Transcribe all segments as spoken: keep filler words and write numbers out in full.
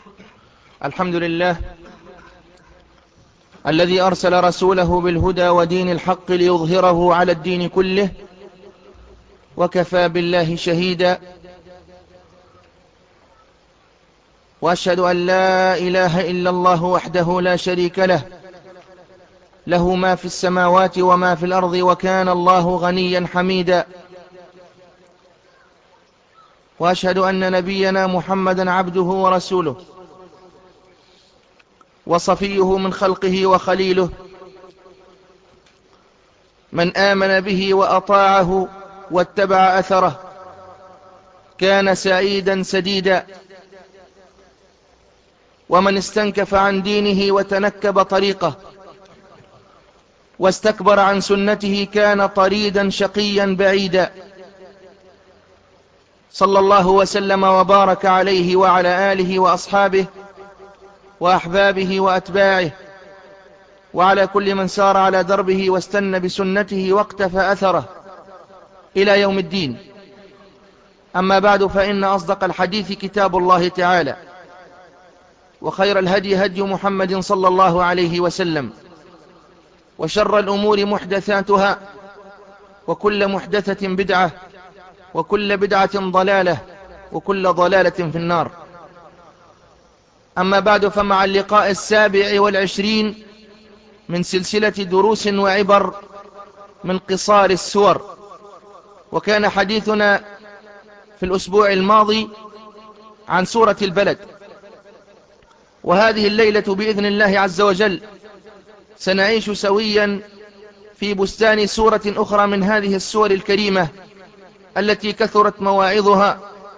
الحمد لله الذي أرسل رسوله بالهدى ودين الحق ليظهره على الدين كله، وكفى بالله شهيدا. وأشهد أن لا إله إلا الله وحده لا شريك له، له ما في السماوات وما في الأرض، وكان الله غنيا حميدا. وأشهد أن نبينا محمدا عبده ورسوله، وصفيه من خلقه وخليله، من آمن به وأطاعه واتبع أثره كان سعيدا سديدا، ومن استنكف عن دينه وتنكب طريقه واستكبر عن سنته كان طريدا شقيا بعيدا. صلى الله وسلم وبارك عليه وعلى آله وأصحابه وأحبابه وأتباعه، وعلى كل من سار على دربه واستنى بسنته واقتفى أثره إلى يوم الدين. أما بعد، فإن أصدق الحديث كتاب الله تعالى، وخير الهدي هدي محمد صلى الله عليه وسلم، وشر الأمور محدثاتها، وكل محدثة بدعة، وكل بدعة ضلالة، وكل ضلالة في النار. أما بعد، فمع اللقاء السابع والعشرين من سلسلة دروس وعبر من قصار السور، وكان حديثنا في الأسبوع الماضي عن سورة البلد. وهذه الليلة بإذن الله عز وجل سنعيش سويا في بستان سورة أخرى من هذه السور الكريمة التي كثرت مواعظها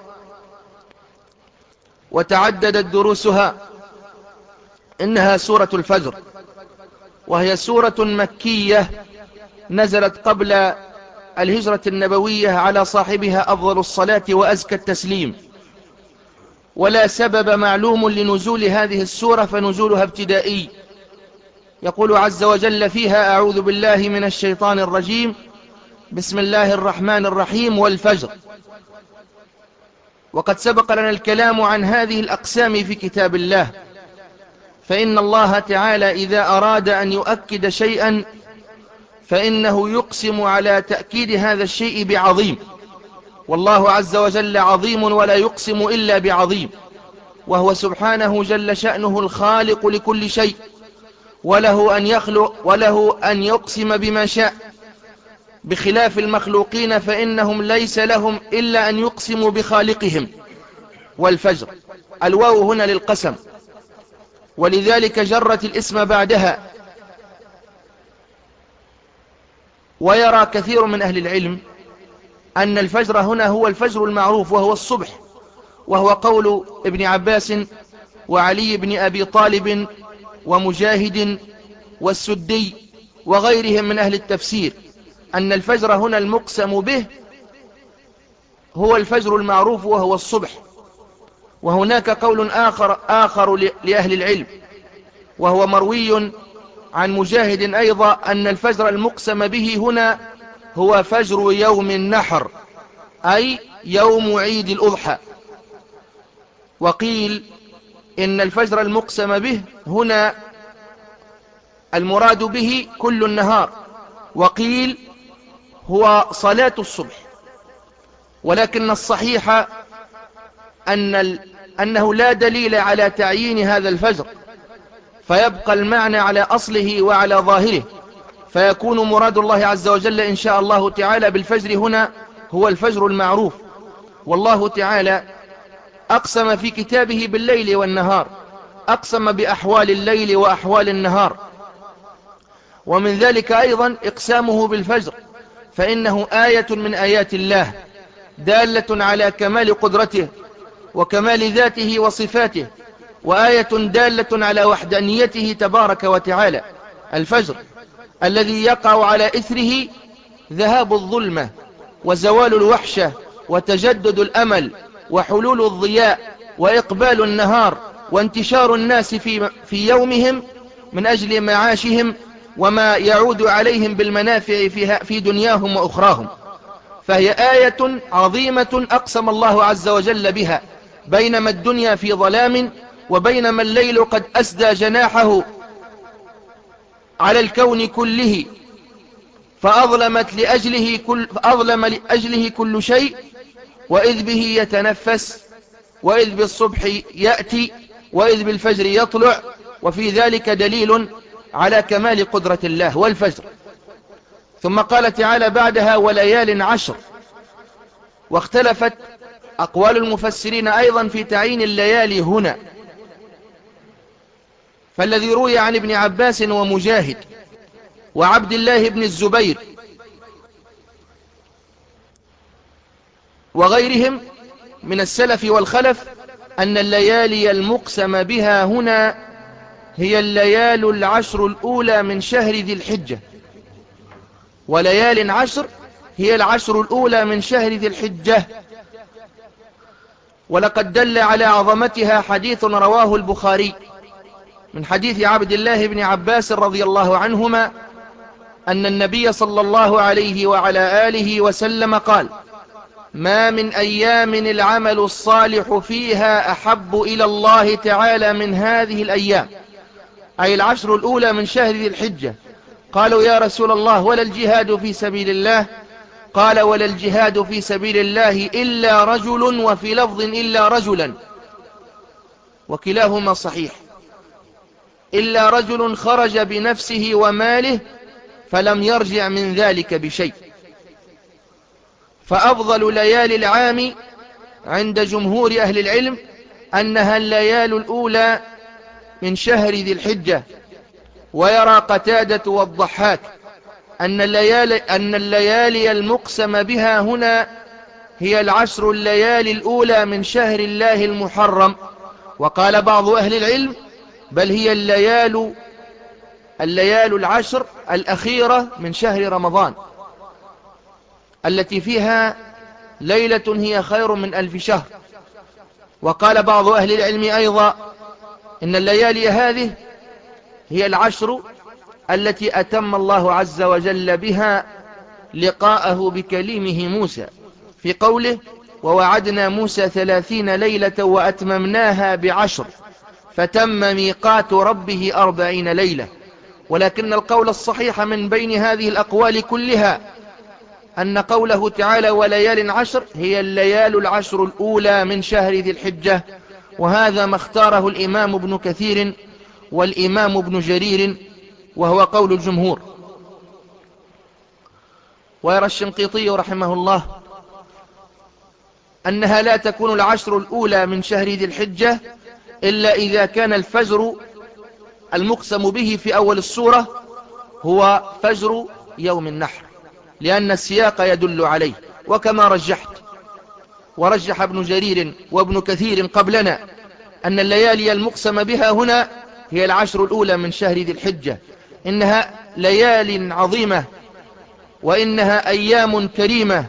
وتعددت دروسها. إنها سورة الفجر، وهي سورة مكية نزلت قبل الهجرة النبوية على صاحبها أفضل الصلاة وأزكى التسليم، ولا سبب معلوم لنزول هذه السورة، فنزولها ابتدائي. يقول عز وجل فيها: أعوذ بالله من الشيطان الرجيم، بسم الله الرحمن الرحيم، والفجر. وقد سبق لنا الكلام عن هذه الأقسام في كتاب الله، فإن الله تعالى إذا أراد أن يؤكد شيئا فإنه يقسم على تأكيد هذا الشيء بعظيم، والله عز وجل عظيم ولا يقسم إلا بعظيم، وهو سبحانه جل شأنه الخالق لكل شيء، وله أن يخلق وله أن يقسم بما شاء، بخلاف المخلوقين فإنهم ليس لهم إلا أن يقسموا بخالقهم. والفجر، الواو هنا للقسم، ولذلك جرت الاسم بعدها. ويرى كثير من أهل العلم أن الفجر هنا هو الفجر المعروف وهو الصبح، وهو قول ابن عباس وعلي بن أبي طالب ومجاهد والسدي وغيرهم من أهل التفسير، أن الفجر هنا المقسم به هو الفجر المعروف وهو الصبح. وهناك قول آخر, آخر لأهل العلم، وهو مروي عن مجاهد أيضا، أن الفجر المقسم به هنا هو فجر يوم النحر، أي يوم عيد الأضحى. وقيل إن الفجر المقسم به هنا المراد به كل النهار، وقيل هو صلاة الصبح. ولكن الصحيح أن أنه لا دليل على تعيين هذا الفجر، فيبقى المعنى على أصله وعلى ظاهره، فيكون مراد الله عز وجل إن شاء الله تعالى بالفجر هنا هو الفجر المعروف. والله تعالى أقسم في كتابه بالليل والنهار، أقسم بأحوال الليل وأحوال النهار. ومن ذلك أيضا إقسامه بالفجر، فإنه آية من آيات الله دالة على كمال قدرته وكمال ذاته وصفاته، وآية دالة على وحدانيته تبارك وتعالى. الفجر الذي يقع على إثره ذهاب الظلمة وزوال الوحشة وتجدد الأمل وحلول الضياء وإقبال النهار وانتشار الناس في, في يومهم من أجل معاشهم وما يعود عليهم بالمنافع في دنياهم وأخراهم. فهي آية عظيمة أقسم الله عز وجل بها، بينما الدنيا في ظلام وبينما الليل قد أسدى جناحه على الكون كله فأظلمت لأجله كل, فأظلم لأجله كل شيء، وإذ به يتنفس، وإذ بالصبح يأتي، وإذ بالفجر يطلع، وفي ذلك دليل على كمال قدرة الله والفجر. ثم قال تعالى بعدها وليال عشر. واختلفت أقوال المفسرين أيضا في تعيين الليالي هنا، فالذي روي عن ابن عباس ومجاهد وعبد الله بن الزبير وغيرهم من السلف والخلف أن الليالي المقسم بها هنا هي الليال العشر الأولى من شهر ذي الحجة، وليال عشر هي العشر الأولى من شهر ذي الحجة. ولقد دل على عظمتها حديث رواه البخاري من حديث عبد الله بن عباس رضي الله عنهما أن النبي صلى الله عليه وعلى آله وسلم قال: ما من أيام العمل الصالح فيها أحب إلى الله تعالى من هذه الأيام، أي العشر الأولى من شهر ذي الحجة. قالوا يا رسول الله ولا الجهاد في سبيل الله؟ قال ولا الجهاد في سبيل الله إلا رجل، وفي لفظ إلا رجلا، وكلاهما صحيح، إلا رجل خرج بنفسه وماله فلم يرجع من ذلك بشيء. فأفضل ليالي العام عند جمهور أهل العلم أنها الليال الأولى من شهر ذي الحجة. ويرى قتادة والضحاك أن الليالي, أن الليالي المقسم بها هنا هي العشر الليالي الأولى من شهر الله المحرم. وقال بعض أهل العلم بل هي الليال الليال العشر الأخيرة من شهر رمضان التي فيها ليلة هي خير من ألف شهر. وقال بعض أهل العلم أيضا إن الليالي هذه هي العشر التي أتم الله عز وجل بها لقاءه بكليمه موسى في قوله: ووعدنا موسى ثلاثين ليلة وأتممناها بعشر فتم ميقات ربه أربعين ليلة. ولكن القول الصحيح من بين هذه الأقوال كلها أن قوله تعالى وليال عشر هي الليال العشر الأولى من شهر ذي الحجة، وهذا ما اختاره الإمام ابن كثير والإمام ابن جرير وهو قول الجمهور. ويرى الشنقيطي رحمه الله أنها لا تكون العشر الأولى من شهر ذي الحجة إلا إذا كان الفجر المقسم به في أول السورة هو فجر يوم النحر، لأن السياق يدل عليه. وكما رجحت ورجح ابن جرير وابن كثير قبلنا أن الليالي المقسم بها هنا هي العشر الأولى من شهر ذي الحجة، إنها ليال عظيمة وإنها أيام كريمة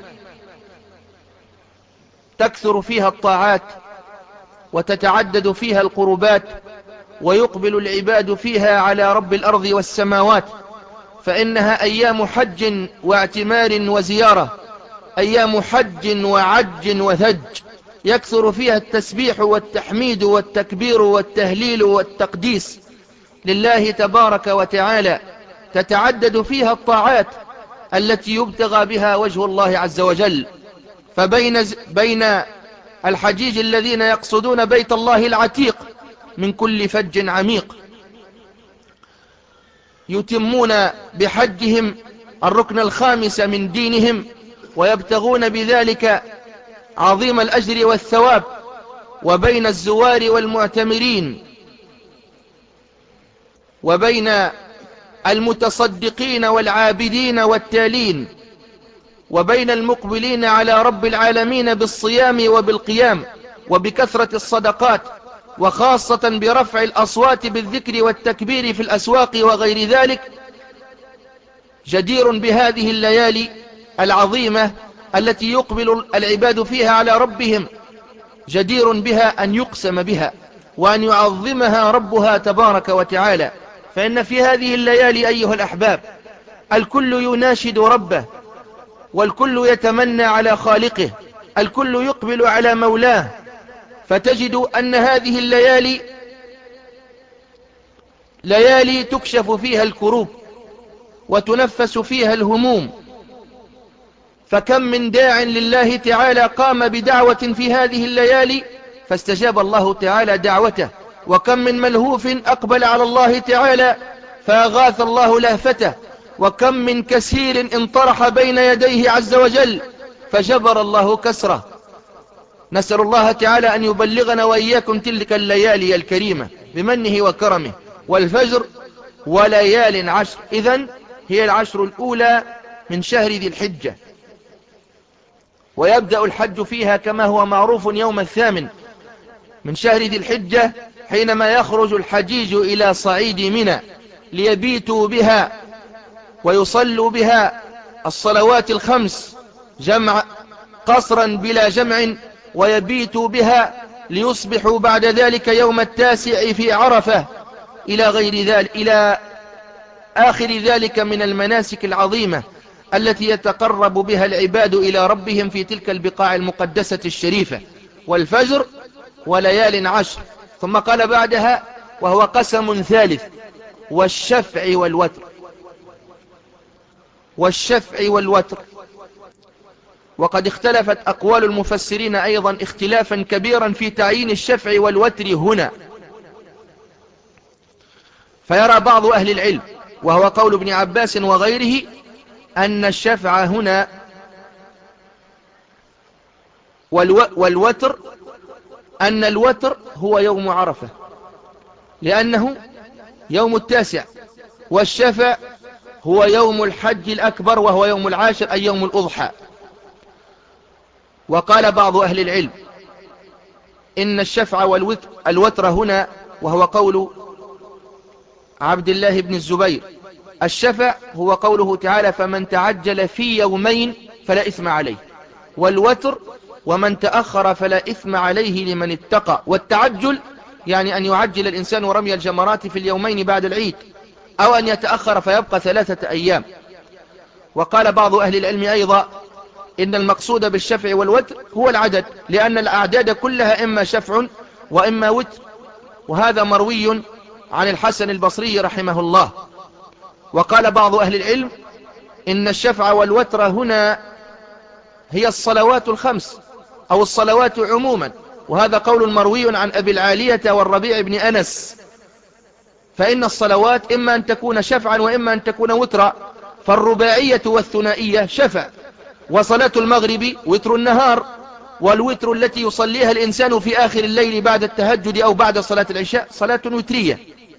تكثر فيها الطاعات وتتعدد فيها القربات ويقبل العباد فيها على رب الأرض والسماوات، فإنها أيام حج واعتمار وزيارة، أيام حج وعج وثج يكثر فيها التسبيح والتحميد والتكبير والتهليل والتقديس لله تبارك وتعالى، تتعدد فيها الطاعات التي يبتغى بها وجه الله عز وجل. فبين بين الحجيج الذين يقصدون بيت الله العتيق من كل فج عميق يتمون بحجهم الركن الخامس من دينهم ويبتغون بذلك عظيم الأجر والثواب، وبين الزوار والمعتمرين وبين المتصدقين والعابدين والتالين وبين المقبلين على رب العالمين بالصيام وبالقيام وبكثرة الصدقات، وخاصة برفع الأصوات بالذكر والتكبير في الأسواق وغير ذلك، جدير بهذه الليالي العظيمة التي يقبل العباد فيها على ربهم، جدير بها أن يقسم بها وأن يعظمها ربها تبارك وتعالى. فإن في هذه الليالي أيها الأحباب الكل يناشد ربه، والكل يتمنى على خالقه، الكل يقبل على مولاه، فتجد أن هذه الليالي ليالي تكشف فيها الكروب وتنفس فيها الهموم، فكم من داع لله تعالى قام بدعوة في هذه الليالي فاستجاب الله تعالى دعوته، وكم من ملهوف أقبل على الله تعالى فأغاث الله لهفته، وكم من كسير انطرح بين يديه عز وجل فجبر الله كسره. نسأل الله تعالى أن يبلغنا وإياكم تلك الليالي الكريمة بمنه وكرمه. والفجر وليال عشر، إذن هي العشر الأولى من شهر ذي الحجة، ويبدأ الحج فيها كما هو معروف يوم الثامن من شهر ذي الحجة، حينما يخرج الحجيج إلى صعيد منى ليبيتوا بها ويصلوا بها الصلوات الخمس جمع قصرا بلا جمع، ويبيتوا بها ليصبحوا بعد ذلك يوم التاسع في عرفة إلى غير ذلك، إلى آخر ذلك من المناسك العظيمة التي يتقرب بها العباد إلى ربهم في تلك البقاع المقدسة الشريفة. والفجر وليال عشر، ثم قال بعدها وهو قسم ثالث: والشفع والوتر. والشفع والوتر، وقد اختلفت أقوال المفسرين أيضا اختلافا كبيرا في تعيين الشفع والوتر هنا، فيرى بعض أهل العلم وهو قول ابن عباس وغيره أن الشفع هنا والو والوتر أن الوتر هو يوم عرفة لأنه يوم التاسع، والشفع هو يوم الحج الأكبر وهو يوم العاشر أي يوم الأضحى. وقال بعض أهل العلم إن الشفع والوتر هنا وهو قول عبد الله بن الزبير: الشفع هو قوله تعالى: فمن تعجل في يومين فلا إثم عليه، والوتر ومن تأخر فلا إثم عليه لمن اتقى. والتعجل يعني أن يعجل الإنسان رمي الجمرات في اليومين بعد العيد، أو أن يتأخر فيبقى ثلاثة أيام. وقال بعض أهل العلم أيضا إن المقصود بالشفع والوتر هو العدد، لأن الأعداد كلها إما شفع وإما وتر، وهذا مروي عن الحسن البصري رحمه الله. وقال بعض أهل العلم إن الشفع والوتر هنا هي الصلوات الخمس أو الصلوات عموما، وهذا قول مروي عن أبي العالية والربيع بن أنس، فإن الصلوات إما أن تكون شفعا وإما أن تكون وترا، فالرباعية والثنائية شفع، وصلاة المغرب وتر النهار، والوتر التي يصليها الإنسان في آخر الليل بعد التهجد أو بعد صلاة العشاء صلاة وترية،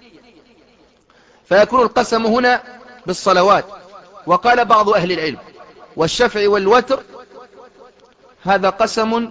فيكون القسم هنا بالصلوات. وقال بعض أهل العلم والشفع والوتر هذا قسم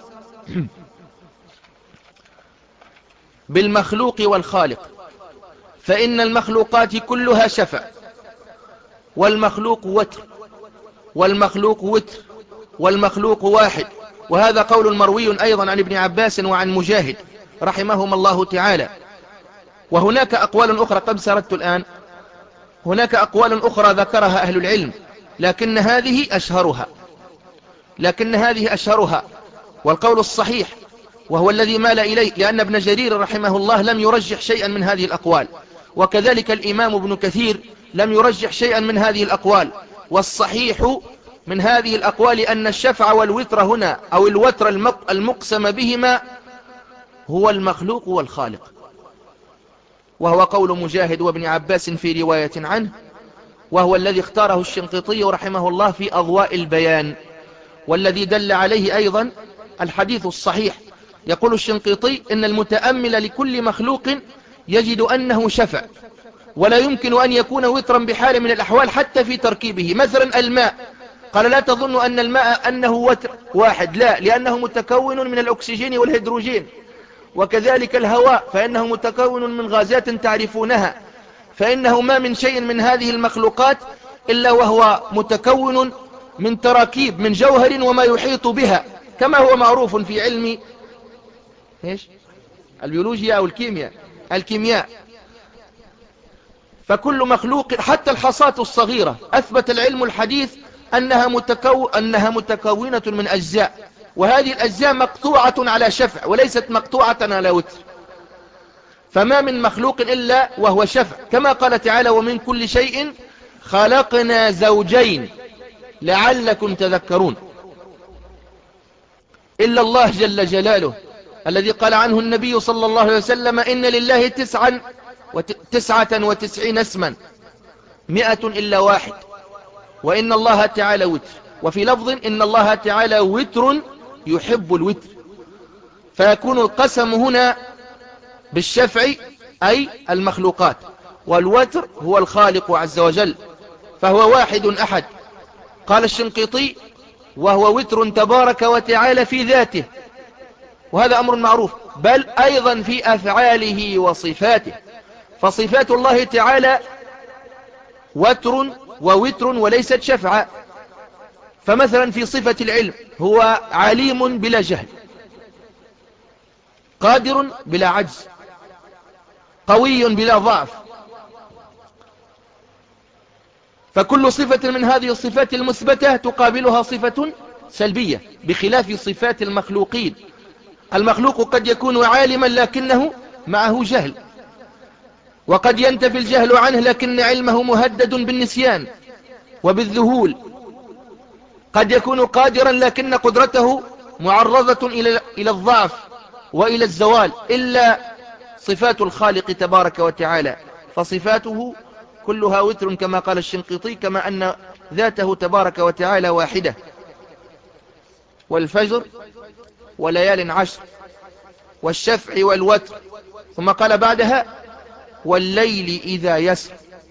بالمخلوق والخالق، فإن المخلوقات كلها شفع، والمخلوق وتر، والمخلوق وتر، والمخلوق واحد. وهذا قول مروي أيضا عن ابن عباس وعن مجاهد رحمهم الله تعالى. وهناك أقوال أخرى قد سردت الآن، هناك أقوال أخرى ذكرها أهل العلم، لكن هذه أشهرها لكن هذه أشهرها والقول الصحيح وهو الذي مال إليه، لأن ابن جرير رحمه الله لم يرجح شيئا من هذه الأقوال، وكذلك الإمام ابن كثير لم يرجح شيئا من هذه الأقوال. والصحيح من هذه الأقوال أن الشفع والوتر هنا أو الوتر المقسم بهما هو المخلوق والخالق، وهو قول مجاهد وابن عباس في رواية عنه، وهو الذي اختاره الشنقيطي رحمه الله في أضواء البيان، والذي دل عليه أيضا الحديث الصحيح. يقول الشنقيطي إن المتأمل لكل مخلوق يجد أنه شفع، ولا يمكن أن يكون وترا بحال من الأحوال حتى في تركيبه. مثلا الماء، قال لا تظن أن الماء أنه وتر واحد، لا، لأنه متكون من الأكسجين والهيدروجين. وكذلك الهواء فإنه متكون من غازات تعرفونها، فإنه ما من شيء من هذه المخلوقات إلا وهو متكون من تراكيب من جوهر وما يحيط بها، كما هو معروف في علم إيش؟ البيولوجيا أو الكيمياء الكيمياء فكل مخلوق حتى الحصاة الصغيرة أثبت العلم الحديث أنها, متكو أنها متكونة من أجزاء، وهذه الأجزاء مقطوعة على شفع وليست مقطوعة على وتر. فما من مخلوق إلا وهو شفع، كما قال تعالى ومن كل شيء خلقنا زوجين لعلكم تذكرون، إلا الله جل جلاله الذي قال عنه النبي صلى الله عليه وسلم إن لله تسعا وتسعة وتسعين اسما مئة إلا واحد، وإن الله تعالى وتر، وفي لفظ إن الله تعالى وتر يحب الوتر، فيكون القسم هنا بالشفع أي المخلوقات، والوتر هو الخالق عز وجل، فهو واحد أحد. قال الشنقيطي وهو وتر تبارك وتعالى في ذاته، وهذا أمر معروف، بل أيضا في أفعاله وصفاته، فصفات الله تعالى وتر ووتر وليست شفعا. فمثلا في صفة العلم هو عليم بلا جهل، قادر بلا عجز، قوي بلا ضعف، فكل صفة من هذه الصفات المثبتة تقابلها صفة سلبية، بخلاف صفات المخلوقين. المخلوق قد يكون عالما لكنه معه جهل، وقد ينتفي الجهل عنه لكن علمه مهدد بالنسيان وبالذهول. قد يكون قادرا لكن قدرته معرضة إلى الضعف وإلى الزوال، إلا صفات الخالق تبارك وتعالى فصفاته كلها وتر كما قال الشنقيطي، كما أن ذاته تبارك وتعالى واحدة. والفجر وليال عشر والشفع والوتر، ثم قال بعدها والليل إذا يسر.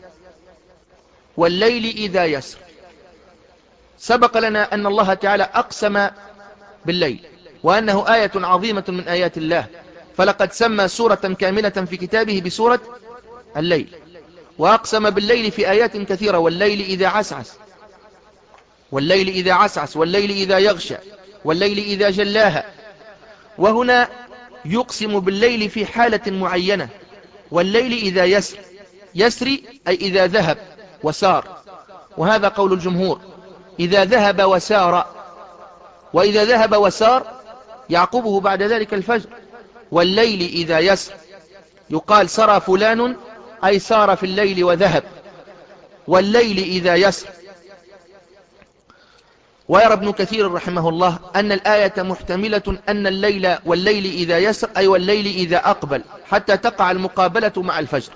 والليل إذا يسر، سبق لنا أن الله تعالى أقسم بالليل، وأنه آية عظيمة من آيات الله، فلقد سمى سورة كاملة في كتابه بسورة الليل، وأقسم بالليل في آيات كثيرة، والليل إذا عسعس، والليل إذا عسعس، والليل إذا يغشى، والليل إذا جلاها. وهنا يقسم بالليل في حالة معينة، والليل إذا يسر، يسري أي إذا ذهب وسار، وهذا قول الجمهور، إذا ذهب وسار، وإذا ذهب وسار يعقبه بعد ذلك الفجر. والليل إذا يسر يقال سرى فلان أي سار في الليل وذهب، والليل إذا يسر. ويرى ابن كثير رحمه الله أن الآية محتملة أن الليل والليل إذا يسر أي والليل إذا أقبل، حتى تقع المقابلة مع الفجر.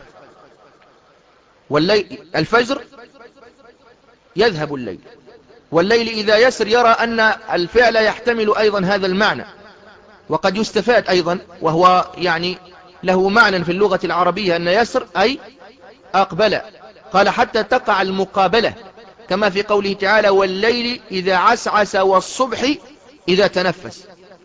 والليل الفجر يذهب الليل، والليل إذا يسر يرى أن الفعل يحتمل أيضا هذا المعنى، وقد يستفاد أيضا، وهو يعني له معنى في اللغة العربية أن يسر أي أقبل. قال حتى تقع المقابلة، كما في قوله تعالى والليل إذا عسعس والصبح إذا تنفس،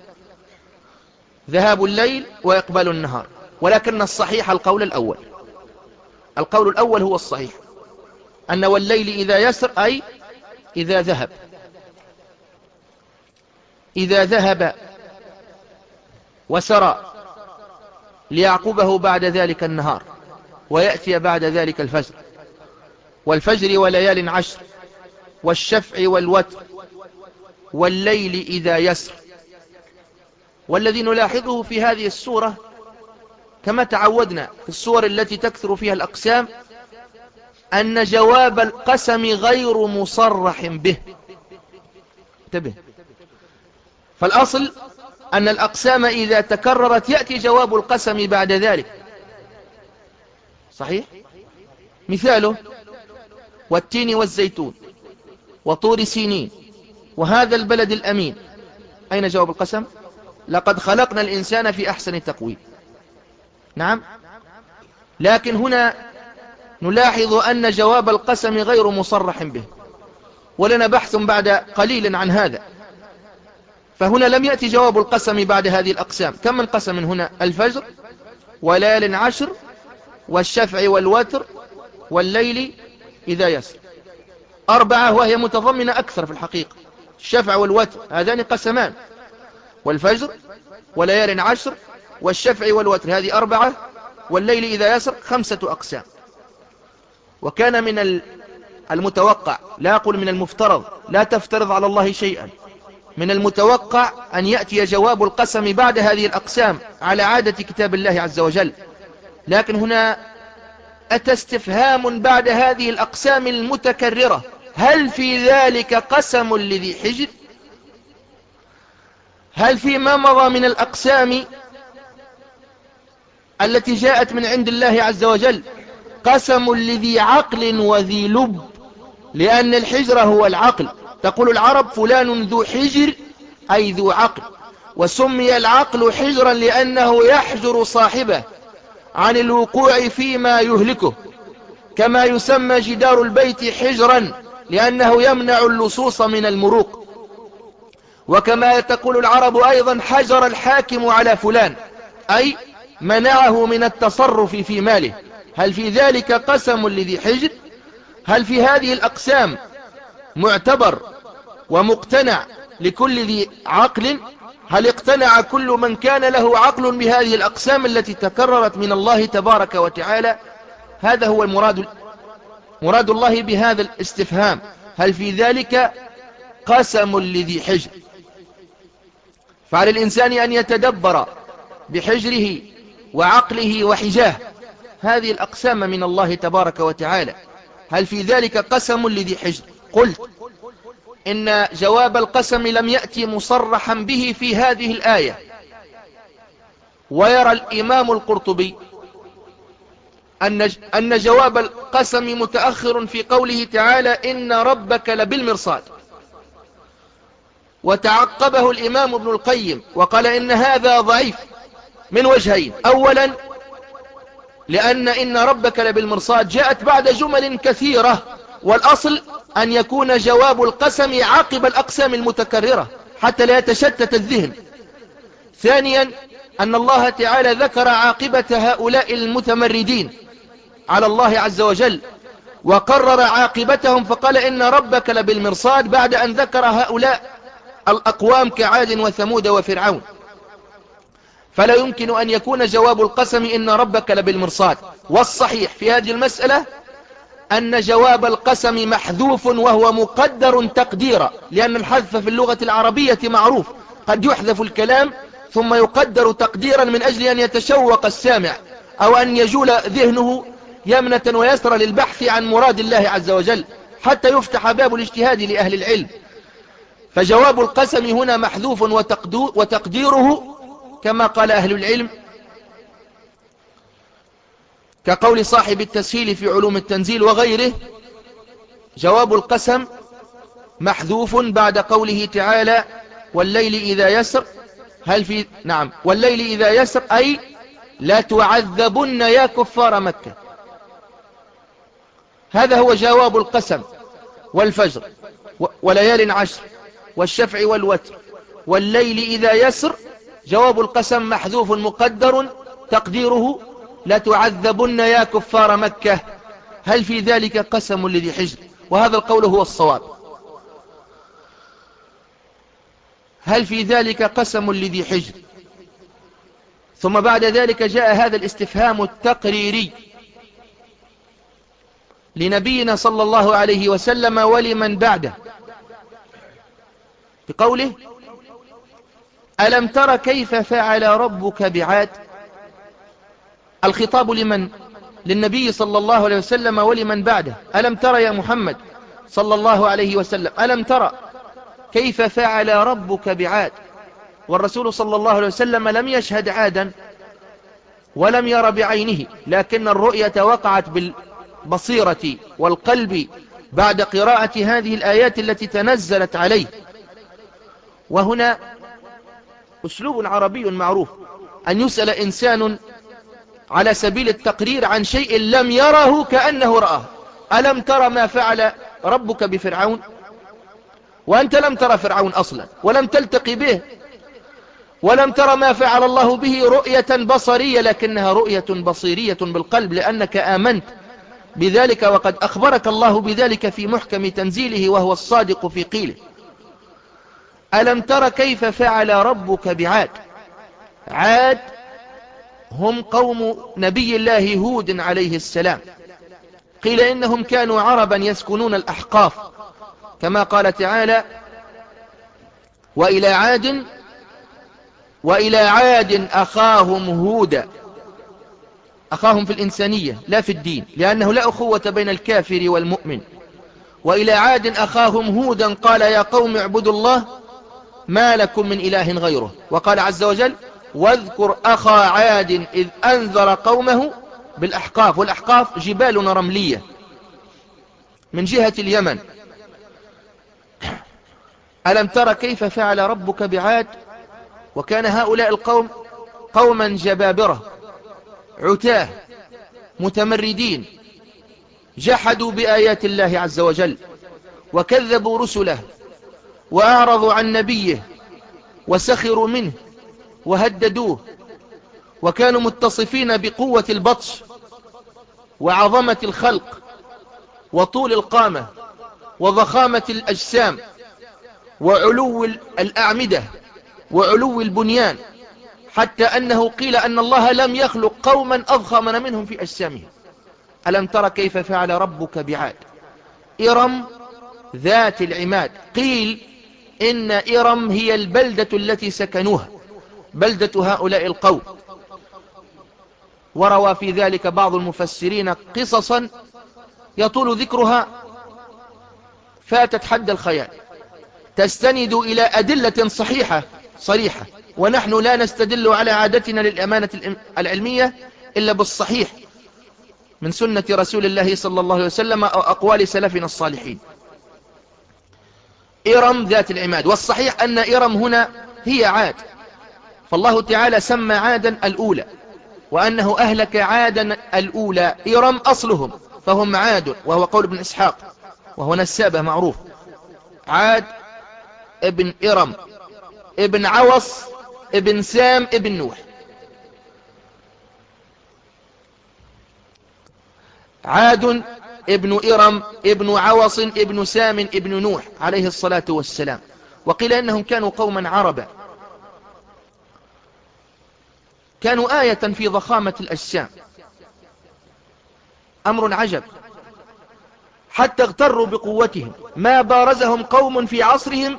ذهاب الليل وإقبال النهار. ولكن الصحيح القول الأول، القول الأول هو الصحيح، أن والليل إذا يسر أي إذا ذهب، إذا ذهب وسرى، ليعقبه بعد ذلك النهار، ويأتي بعد ذلك الفجر. والفجر وليال عشر والشفع والوتر والليل إذا يسر. والذي نلاحظه في هذه السورة كما تعودنا في السور التي تكثر فيها الأقسام أن جواب القسم غير مصرح به. انتبه، فالأصل أن الأقسام إذا تكررت يأتي جواب القسم بعد ذلك، صحيح؟ مثاله والتين والزيتون وطور سينين وهذا البلد الأمين، أين جواب القسم؟ لقد خلقنا الإنسان في أحسن تقويم. نعم، لكن هنا نلاحظ أن جواب القسم غير مصرح به، ولنا بحث بعد قليل عن هذا. فهنا لم يأتي جواب القسم بعد هذه الأقسام. كم من قسم هنا؟ الفجر وليال عشر والشفع والوتر والليل إذا يسر، أربعة، وهي متضمنة أكثر في الحقيقة. الشفع والوتر هذان قسمان، والفجر وليال عشر والشفع والوتر هذه أربعة، والليل إذا يسر خمسة أقسام. وكان من المتوقع، لا أقول من المفترض، لا تفترض على الله شيئا، من المتوقع أن يأتي جواب القسم بعد هذه الأقسام على عادة كتاب الله عز وجل، لكن هنا أتى استفهام بعد هذه الأقسام المتكررة: هل في ذلك قسم لذي حجر؟ هل فيما مضى من الأقسام التي جاءت من عند الله عز وجل قسم لذي عقل وذي لب؟ لأن الحجر هو العقل. تقول العرب: فلان ذو حجر، أي ذو عقل. وسمي العقل حجرا لأنه يحجر صاحبه عن الوقوع فيما يهلكه، كما يسمى جدار البيت حجرا لأنه يمنع اللصوص من المروق. وكما تقول العرب أيضا: حجر الحاكم على فلان، أي منعه من التصرف في ماله. هل في ذلك قسم لذي حجر؟ هل في هذه الأقسام معتبر ومقتنع لكل ذي عقل؟ هل اقتنع كل من كان له عقل بهذه الأقسام التي تكررت من الله تبارك وتعالى؟ هذا هو المراد، مراد الله بهذا الاستفهام: هل في ذلك قسم لذي حجر؟ فعلى الإنسان أن يتدبر بحجره وعقله وحجاه هذه الأقسام من الله تبارك وتعالى. هل في ذلك قسم لذي حجر؟ قلت إن جواب القسم لم يأتي مصرحا به في هذه الآية. ويرى الإمام القرطبي أن أن جواب القسم متأخر في قوله تعالى: إن ربك لبالمرصاد. وتعقبه الإمام ابن القيم وقال إن هذا ضعيف من وجهين: أولا لأن إن ربك لبالمرصاد جاءت بعد جمل كثيرة، والأصل أن يكون جواب القسم عقب الأقسام المتكررة حتى لا يتشتت الذهن. ثانيا أن الله تعالى ذكر عاقبة هؤلاء المتمردين على الله عز وجل وقرر عاقبتهم فقال إن ربك لبالمرصاد بعد أن ذكر هؤلاء الأقوام كعاد وثمود وفرعون. فلا يمكن أن يكون جواب القسم إن ربك لبالمرصاد. والصحيح في هذه المسألة أن جواب القسم محذوف وهو مقدر تقديرا، لأن الحذف في اللغة العربية معروف، قد يحذف الكلام ثم يقدر تقديرا من أجل أن يتشوق السامع أو أن يجول ذهنه يمنة ويسرى للبحث عن مراد الله عز وجل حتى يفتح باب الاجتهاد لأهل العلم. فجواب القسم هنا محذوف وتقديره كما قال أهل العلم كقول صاحب التسهيل في علوم التنزيل وغيره: جواب القسم محذوف بعد قوله تعالى: والليل إذا يسر. هل في نعم والليل إذا يسر أي لا تعذبن يا كفار مكة. هذا هو جواب القسم. والفجر وليال عشر والشفع والوتر والليل إذا يسر جواب القسم محذوف مقدر تقديره لا تعذبن يا كفار مكة. هل في ذلك قسم لذي حجر؟ وهذا القول هو الصواب. هل في ذلك قسم لذي حجر؟ ثم بعد ذلك جاء هذا الاستفهام التقريري لنبينا صلى الله عليه وسلم ولمن بعده بقوله: ألم تر كيف فعل ربك بعاد؟ الخطاب لمن؟ للنبي صلى الله عليه وسلم ولمن بعده. ألم تر يا محمد صلى الله عليه وسلم، ألم تر كيف فعل ربك بعاد؟ والرسول صلى الله عليه وسلم لم يشهد عادا ولم ير بعينه، لكن الرؤية وقعت بالبصيرة والقلب بعد قراءة هذه الآيات التي تنزلت عليه. وهنا أسلوب عربي معروف أن يسأل إنسان على سبيل التقرير عن شيء لم يره كأنه رآه: ألم ترى ما فعل ربك بفرعون؟ وأنت لم ترى فرعون أصلا ولم تلتقي به ولم ترى ما فعل الله به رؤية بصرية، لكنها رؤية بصيرية بالقلب لأنك آمنت بذلك، وقد أخبرك الله بذلك في محكم تنزيله وهو الصادق في قيله. ألم تر كيف فعل ربك بعاد؟ عاد هم قوم نبي الله هود عليه السلام. قيل إنهم كانوا عربا يسكنون الأحقاف كما قال تعالى: وإلى عاد وإلى عاد أخاهم هودا أخاهم في الإنسانية لا في الدين، لأنه لا أخوة بين الكافر والمؤمن. وإلى عاد أخاهم هودا قال يا قوم اعبدوا الله ما لكم من إله غيره. وقال عز وجل واذكر أخا عاد إذ أنذر قومه بالأحقاف، والأحقاف جبال رملية من جهة اليمن. ألم تر كيف فعل ربك بعاد؟ وكان هؤلاء القوم قوما جبابرة عتاه متمردين، جحدوا بآيات الله عز وجل وكذبوا رسله وأعرضوا عن نبيه وسخروا منه وهددوه، وكانوا متصفين بقوة البطش وعظمة الخلق وطول القامة وضخامة الأجسام وعلو الأعمدة وعلو البنيان، حتى أنه قيل أن الله لم يخلق قوما أضخم منهم في أجسامهم. ألم تر كيف فعل ربك بعاد إرم ذات العماد. قيل إن إرم هي البلدة التي سكنوها، بلدة هؤلاء القوم. وروى في ذلك بعض المفسرين قصصا يطول ذكرها فاتت حد الخيال، تستند إلى أدلة صحيحة صريحة، ونحن لا نستدل على عادتنا للأمانة العلمية إلا بالصحيح من سنة رسول الله صلى الله عليه وسلم أو أقوال سلفنا الصالحين. إرم ذات العماد، والصحيح أن إرم هنا هي عاد، فالله تعالى سمى عادا الأولى، وأنه أهلك عادا الأولى. إرم أصلهم فهم عاد، وهو قول ابن إسحاق، وهو نسابه معروف. عاد ابن إرم ابن عوص ابن سام ابن نوح. عاد ابن إرم ابن عوص ابن سام ابن نوح عليه الصلاة والسلام. وقيل أنهم كانوا قوما عربا، كانوا آية في ضخامة الأجسام، أمر عجب، حتى اغتروا بقوتهم، ما بارزهم قوم في عصرهم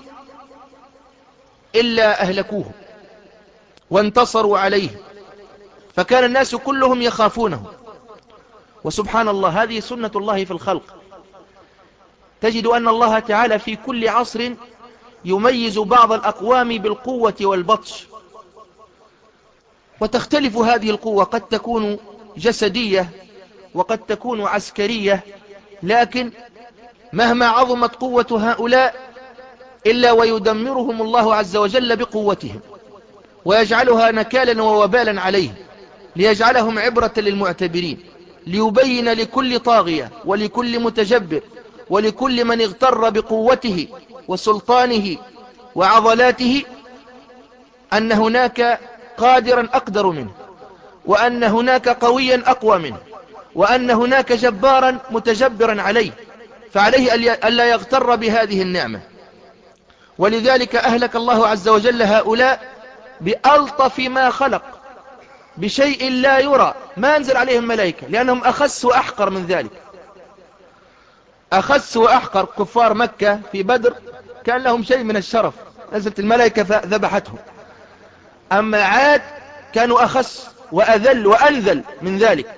إلا أهلكوهم وانتصروا عليهم، فكان الناس كلهم يخافونهم. وسبحان الله، هذه سنة الله في الخلق. تجد أن الله تعالى في كل عصر يميز بعض الأقوام بالقوة والبطش، وتختلف هذه القوة، قد تكون جسدية وقد تكون عسكرية، لكن مهما عظمت قوة هؤلاء إلا ويدمرهم الله عز وجل بقوتهم، ويجعلها نكالا ووبالا عليهم، ليجعلهم عبرة للمعتبرين، ليبين لكل طاغية ولكل متجبر ولكل من اغتر بقوته وسلطانه وعضلاته أن هناك قادرا أقدر منه، وأن هناك قويا أقوى منه، وأن هناك جبارا متجبرا عليه، فعليه ألا يغتر بهذه النعمة. ولذلك أهلك الله عز وجل هؤلاء بألطف ما خلق، بشيء لا يرى، ما أنزل عليهم ملائكة، لأنهم أخس وأحقر من ذلك. أخس وأحقر كفار مكة في بدر كان لهم شيء من الشرف، نزلت الملائكة فذبحتهم. أما عاد كانوا أخس وأذل وأنذل من ذلك.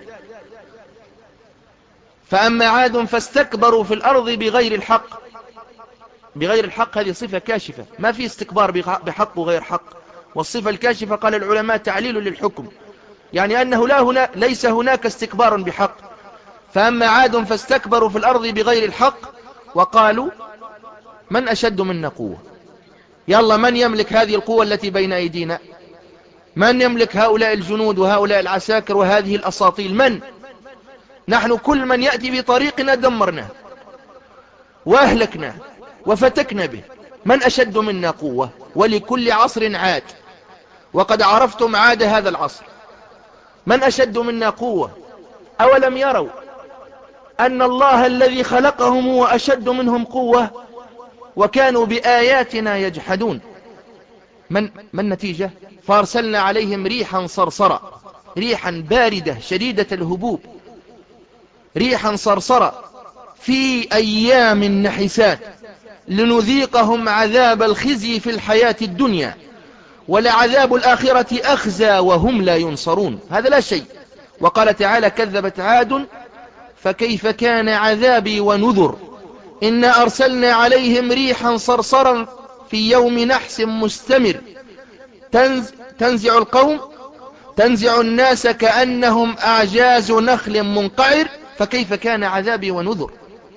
فأما عاد فاستكبروا في الأرض بغير الحق. بغير الحق هذه صفة كاشفة، ما في استكبار بحق وغير حق. والصفة الكاشفة قال العلماء تعليل للحكم، يعني أنه لا هنا ليس هناك استكبار بحق. فأما عاد فاستكبروا في الأرض بغير الحق وقالوا من أشد منا قوة. يلا، من يملك هذه القوة التي بين أيدينا؟ من يملك هؤلاء الجنود وهؤلاء العساكر وهذه الأساطيل؟ من؟ نحن كل من يأتي في طريقنا دمرناه وأهلكناه وفتكنا به. من أشد منا قوة؟ ولكل عصر عاد، وقد عرفتم عاد هذا العصر. من أشد منا قوة؟ أولم يروا أن الله الذي خلقهم هو أشد منهم قوة وكانوا بآياتنا يجحدون. من ما النتيجة؟ فارسلنا عليهم ريحا صرصرا، ريحا باردة شديدة الهبوب، ريحا صرصرا في أيام نحسات لنذيقهم عذاب الخزي في الحياة الدنيا ولعذاب الآخرة أخزى وهم لا ينصرون. هذا لا شيء. وقال تعالى كذبت عاد فكيف كان عذابي ونذر إنا أرسلنا عليهم ريحا صرصرا في يوم نحس مستمر تنز تنزع القوم تنزع الناس كأنهم أعجاز نخل منقعر فكيف كان عذابي ونذر.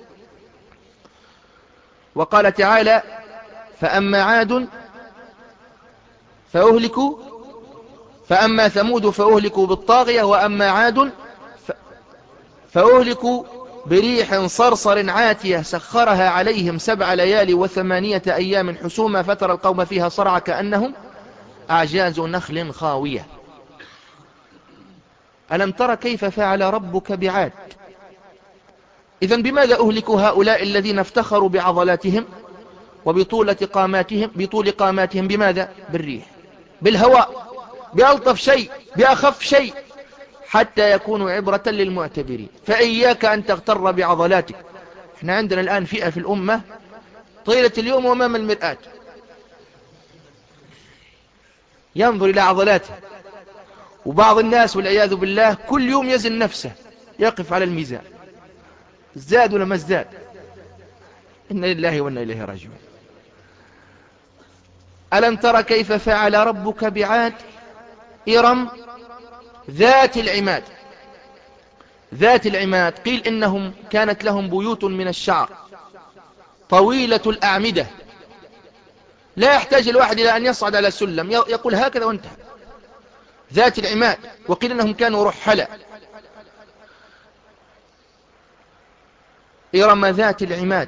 وقال تعالى فأما عاد فأهلكوا فأما ثمود فأهلكوا بالطاغية وأما عاد فأهلكوا بريح صرصر عاتية سخرها عليهم سبع ليال وثمانية أيام حسوما فترى القوم فيها صرع كأنهم أعجاز نخل خاوية. ألم تر كيف فعل ربك بعاد؟ إذن بماذا أهلكوا هؤلاء الذين افتخروا بعضلاتهم وبطولة قاماتهم بطول قاماتهم؟ بماذا؟ بالريح، بالهواء، بألطف شيء، بأخف شيء، حتى يكونوا عبرة للمعتبرين. فإياك أن تغتر بعضلاتك. احنا عندنا الآن فئة في الأمة طيلة اليوم أمام المرآة ينظر إلى عضلاته، وبعض الناس والعياذ بالله كل يوم يزن نفسه، يقف على الميزان، ازداد ولا ما ازداد؟ إنا لله وإنا إليه راجعون. ألم تر كيف فعل ربك بعاد إرم ذات العماد؟ ذات العماد قيل إنهم كانت لهم بيوت من الشعر طويلة الأعمدة، لا يحتاج الواحد إلى أن يصعد على سلم، يقول هكذا وانتهى. ذات العماد. وقيل إنهم كانوا رحلا. إرم ذات العماد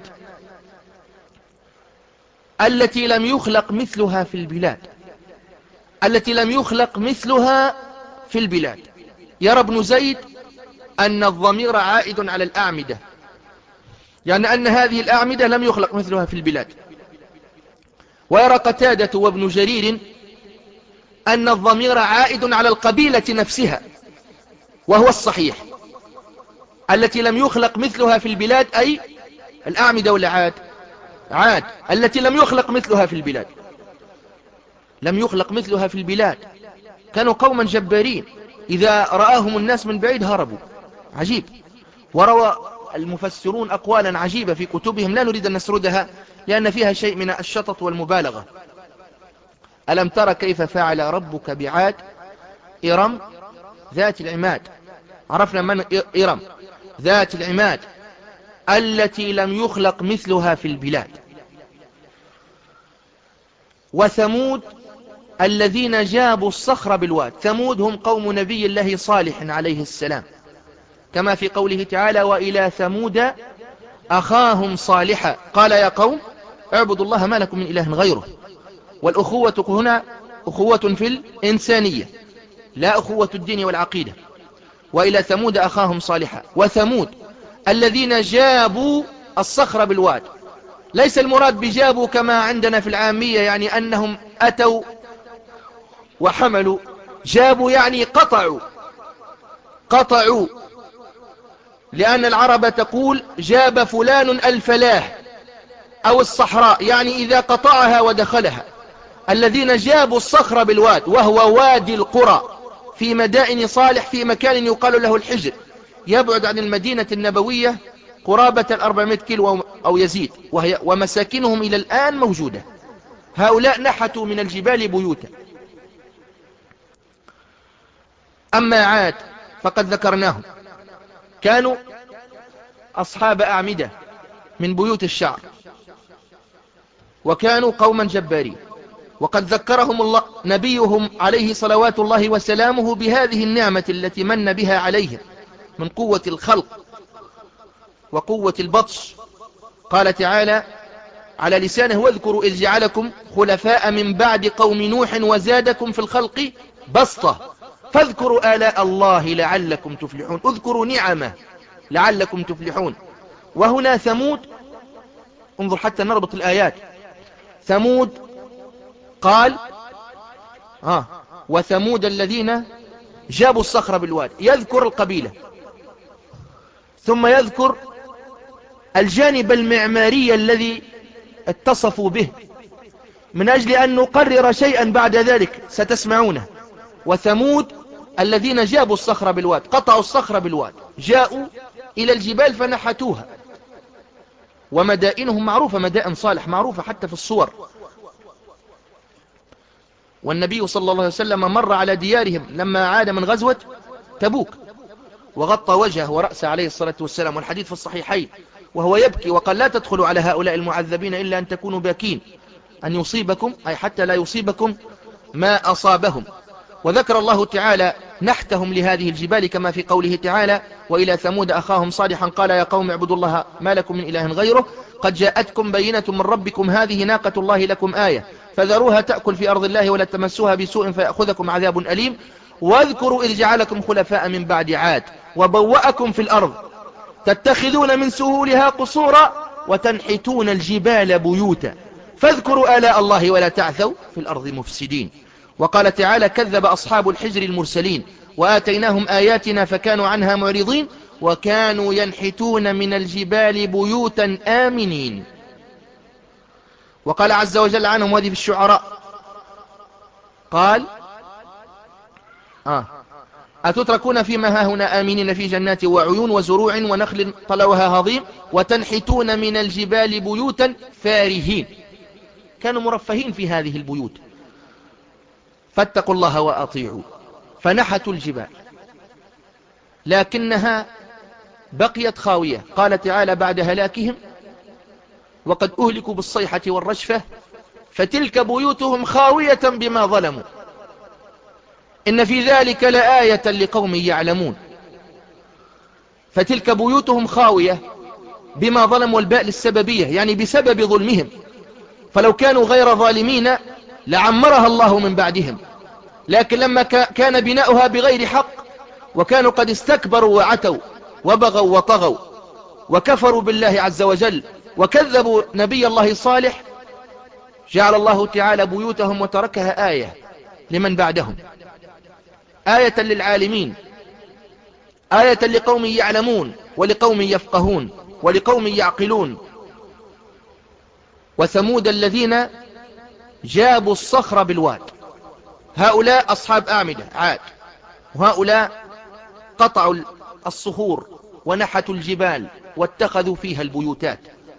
التي لم يخلق مثلها في البلاد التي لم يخلق مثلها في البلاد. يرى ابن زيد أن الضمير عائد على الأعمدة، يعني أن هذه الأعمدة لم يخلق مثلها في البلاد. ويرى قتادة وابن جرير أن الضمير عائد على القبيلة نفسها، وهو الصحيح. التي لم يخلق مثلها في البلاد أي الأعمدة ولا عاد؟ عاد التي لم يخلق مثلها في البلاد. لم يخلق مثلها في البلاد. كانوا قوما جبارين، إذا رآهم الناس من بعيد هربوا. عجيب. وروى المفسرون أقوالا عجيبة في كتبهم لا نريد أن نسردها لأن فيها شيء من الشطط والمبالغة. ألم تر كيف فعل ربك بعاد إرم ذات العماد. عرفنا من إرم ذات العماد التي لم يخلق مثلها في البلاد. وثمود الذين جابوا الصخر بالواد. ثمود هم قوم نبي الله صالح عليه السلام، كما في قوله تعالى وإلى ثمود أخاهم صالحا قال يا قوم اعبدوا الله ما لكم من إله غيره. والأخوة هنا أخوة في الإنسانية لا أخوة الدين والعقيدة. وإلى ثمود أخاهم صالحا. وثمود الذين جابوا الصخر بالواد. ليس المراد بجابوا كما عندنا في العامية يعني أنهم أتوا وحملوا. جابوا يعني قطعوا قطعوا لأن العرب تقول جاب فلان الفلاه أو الصحراء، يعني إذا قطعها ودخلها. الذين جابوا الصخر بالواد وهو وادي القرى في مدائن صالح في مكان يقال له الحجر، يبعد عن المدينة النبوية قرابة أربعمائة كيلو أو يزيد، وهي ومساكنهم إلى الآن موجودة. هؤلاء نحتوا من الجبال بيوتا. أما عاد فقد ذكرناهم كانوا أصحاب أعمدة من بيوت الشعر، وكانوا قوما جبارين. وقد ذكرهم الله نبيهم عليه صلوات الله وسلامه بهذه النعمة التي من بها عليهم من قوة الخلق وقوة البطش. قال تعالى على لسانه واذكروا إذ جعلكم خلفاء من بعد قوم نوح وزادكم في الخلق بسطة فاذكروا آلاء الله لعلكم تفلحون. اذكروا نعمه لعلكم تفلحون. وهنا ثمود، انظر حتى نربط الآيات. ثمود قال آه وثمود الذين جابوا الصخر بالواد، يذكر القبيلة ثم يذكر الجانب المعماري الذي اتصفوا به من أجل أن نقرر شيئا بعد ذلك ستسمعونه. وثمود الذين جابوا الصخر بالواد، قطعوا الصخر بالواد، جاءوا إلى الجبال فنحتوها. ومدائنهم معروفة، مدائن صالح معروفة حتى في الصور. والنبي صلى الله عليه وسلم مر على ديارهم لما عاد من غزوة تبوك، وغطى وجهه ورأسه عليه الصلاة والسلام، والحديث في الصحيحين، وهو يبكي وقال: لا تدخلوا على هؤلاء المعذبين إلا أن تكونوا باكين، أن يصيبكم أي حتى لا يصيبكم ما أصابهم. وذكر الله تعالى نحتهم لهذه الجبال كما في قوله تعالى: وإلى ثمود أخاهم صالحا قال يا قوم اعبدوا الله ما لكم من إله غيره قد جاءتكم بينة من ربكم هذه ناقة الله لكم آية فذروها تأكل في أرض الله ولا تمسوها بسوء فيأخذكم عذاب أليم واذكروا إذ جعلكم خلفاء من بعد عاد وبوأكم في الأرض تتخذون من سهولها قصورا وتنحتون الجبال بيوتا فاذكروا آلاء الله ولا تعثوا في الأرض مفسدين. وقال تعالى: كذب أصحاب الحجر المرسلين وآتيناهم آياتنا فكانوا عنها معرضين وكانوا ينحتون من الجبال بيوتا آمنين. وقال عز وجل عنهم وهذه في الشعراء قال: آه أتتركون فيما هاهنا آمنين في جنات وعيون وزروع ونخل طلوها هضيم وتنحتون من الجبال بيوتا فارهين. كانوا مرفهين في هذه البيوت. فاتقوا الله وأطيعوا فنحتوا الجبال لكنها بقيت خاوية. قال تعالى بعد هلاكهم: وقد أهلكوا بالصيحة والرجفة فتلك بيوتهم خاوية بما ظلموا إن في ذلك لآية لقوم يعلمون. فتلك بيوتهم خاوية بما ظلموا، والباء للسببية يعني بسبب ظلمهم، فلو كانوا غير ظالمين لعمرها الله من بعدهم، لكن لما كان بناؤها بغير حق وكانوا قد استكبروا وعتوا وبغوا وطغوا وكفروا بالله عز وجل وكذبوا نبي الله صالح، جعل الله تعالى بيوتهم وتركها آية لمن بعدهم، آية للعالمين، آية لقوم يعلمون ولقوم يفقهون ولقوم يعقلون. وثمود الذين جابوا الصخر بالواد، هؤلاء أصحاب أعمدة عاد، وهؤلاء قطعوا الصخور ونحتوا الجبال واتخذوا فيها البيوتات،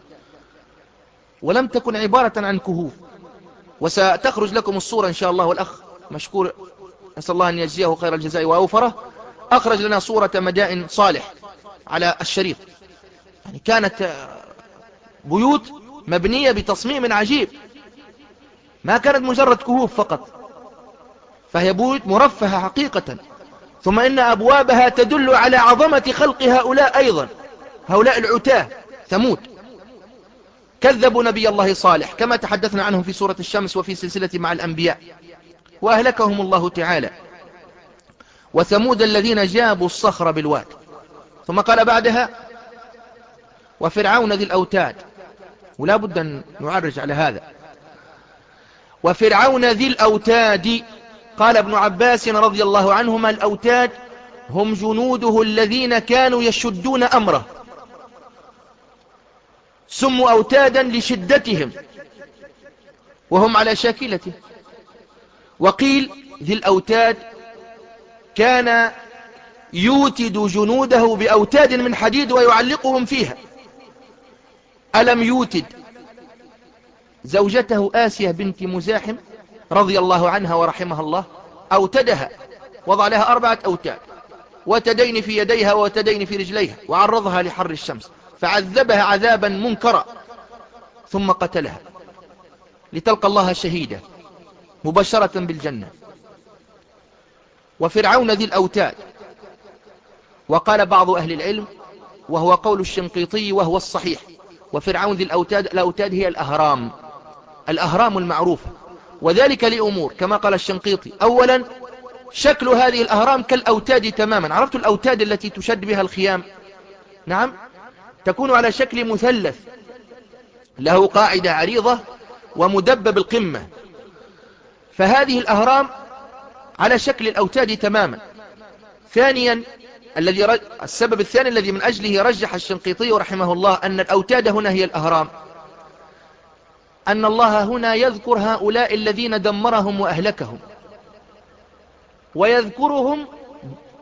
ولم تكن عبارة عن كهوف. وستخرج لكم الصورة إن شاء الله، والأخ مشكور نسأل الله أن يجزيه خير الجزاء وأوفره أخرج لنا صورة مدائن صالح على الشريط، يعني كانت بيوت مبنية بتصميم عجيب، ما كانت مجرد كهوف فقط، فهي بيوت مرفهة حقيقة. ثم إن أبوابها تدل على عظمة خلق هؤلاء أيضا، هؤلاء العتاه ثمود كذبوا نبي الله صالح كما تحدثنا عنهم في سورة الشمس وفي سلسلة مع الأنبياء، وأهلكهم الله تعالى. وثمود الذين جابوا الصخر بالواد. ثم قال بعدها: وفرعون ذي الأوتاد، ولا بد أن نعرج على هذا. وفرعون ذي الأوتاد، قال ابن عباس رضي الله عنهما: الأوتاد هم جنوده الذين كانوا يشدون أمره، سموا أوتادا لشدتهم وهم على شاكلته. وقيل ذي الأوتاد كان يوتد جنوده بأوتاد من حديد ويعلقهم فيها. ألم يوتد زوجته آسية بنت مزاحم رضي الله عنها ورحمها الله، أوتدها، وضع لها أربعة أوتاد، وتدين في يديها وتدين في رجليها، وعرضها لحر الشمس فعذبها عذابا منكرا ثم قتلها لتلقى الله شهيدا مبشرة بالجنة. وفرعون ذي الأوتاد. وقال بعض أهل العلم وهو قول الشنقيطي وهو الصحيح: وفرعون ذي الأوتاد، الأوتاد هي الأهرام، الأهرام المعروفة، وذلك لأمور كما قال الشنقيطي: أولا شكل هذه الأهرام كالأوتاد تماما. عرفت الأوتاد التي تشد بها الخيام؟ نعم، تكون على شكل مثلث له قاعدة عريضة ومدبب القمة، فهذه الأهرام على شكل الأوتاد تماما. ثانيا الذي رج... السبب الثاني الذي من أجله رجح الشنقيطي رحمه الله أن الأوتاد هنا هي الأهرام، أن الله هنا يذكر هؤلاء الذين دمرهم وأهلكهم، ويذكرهم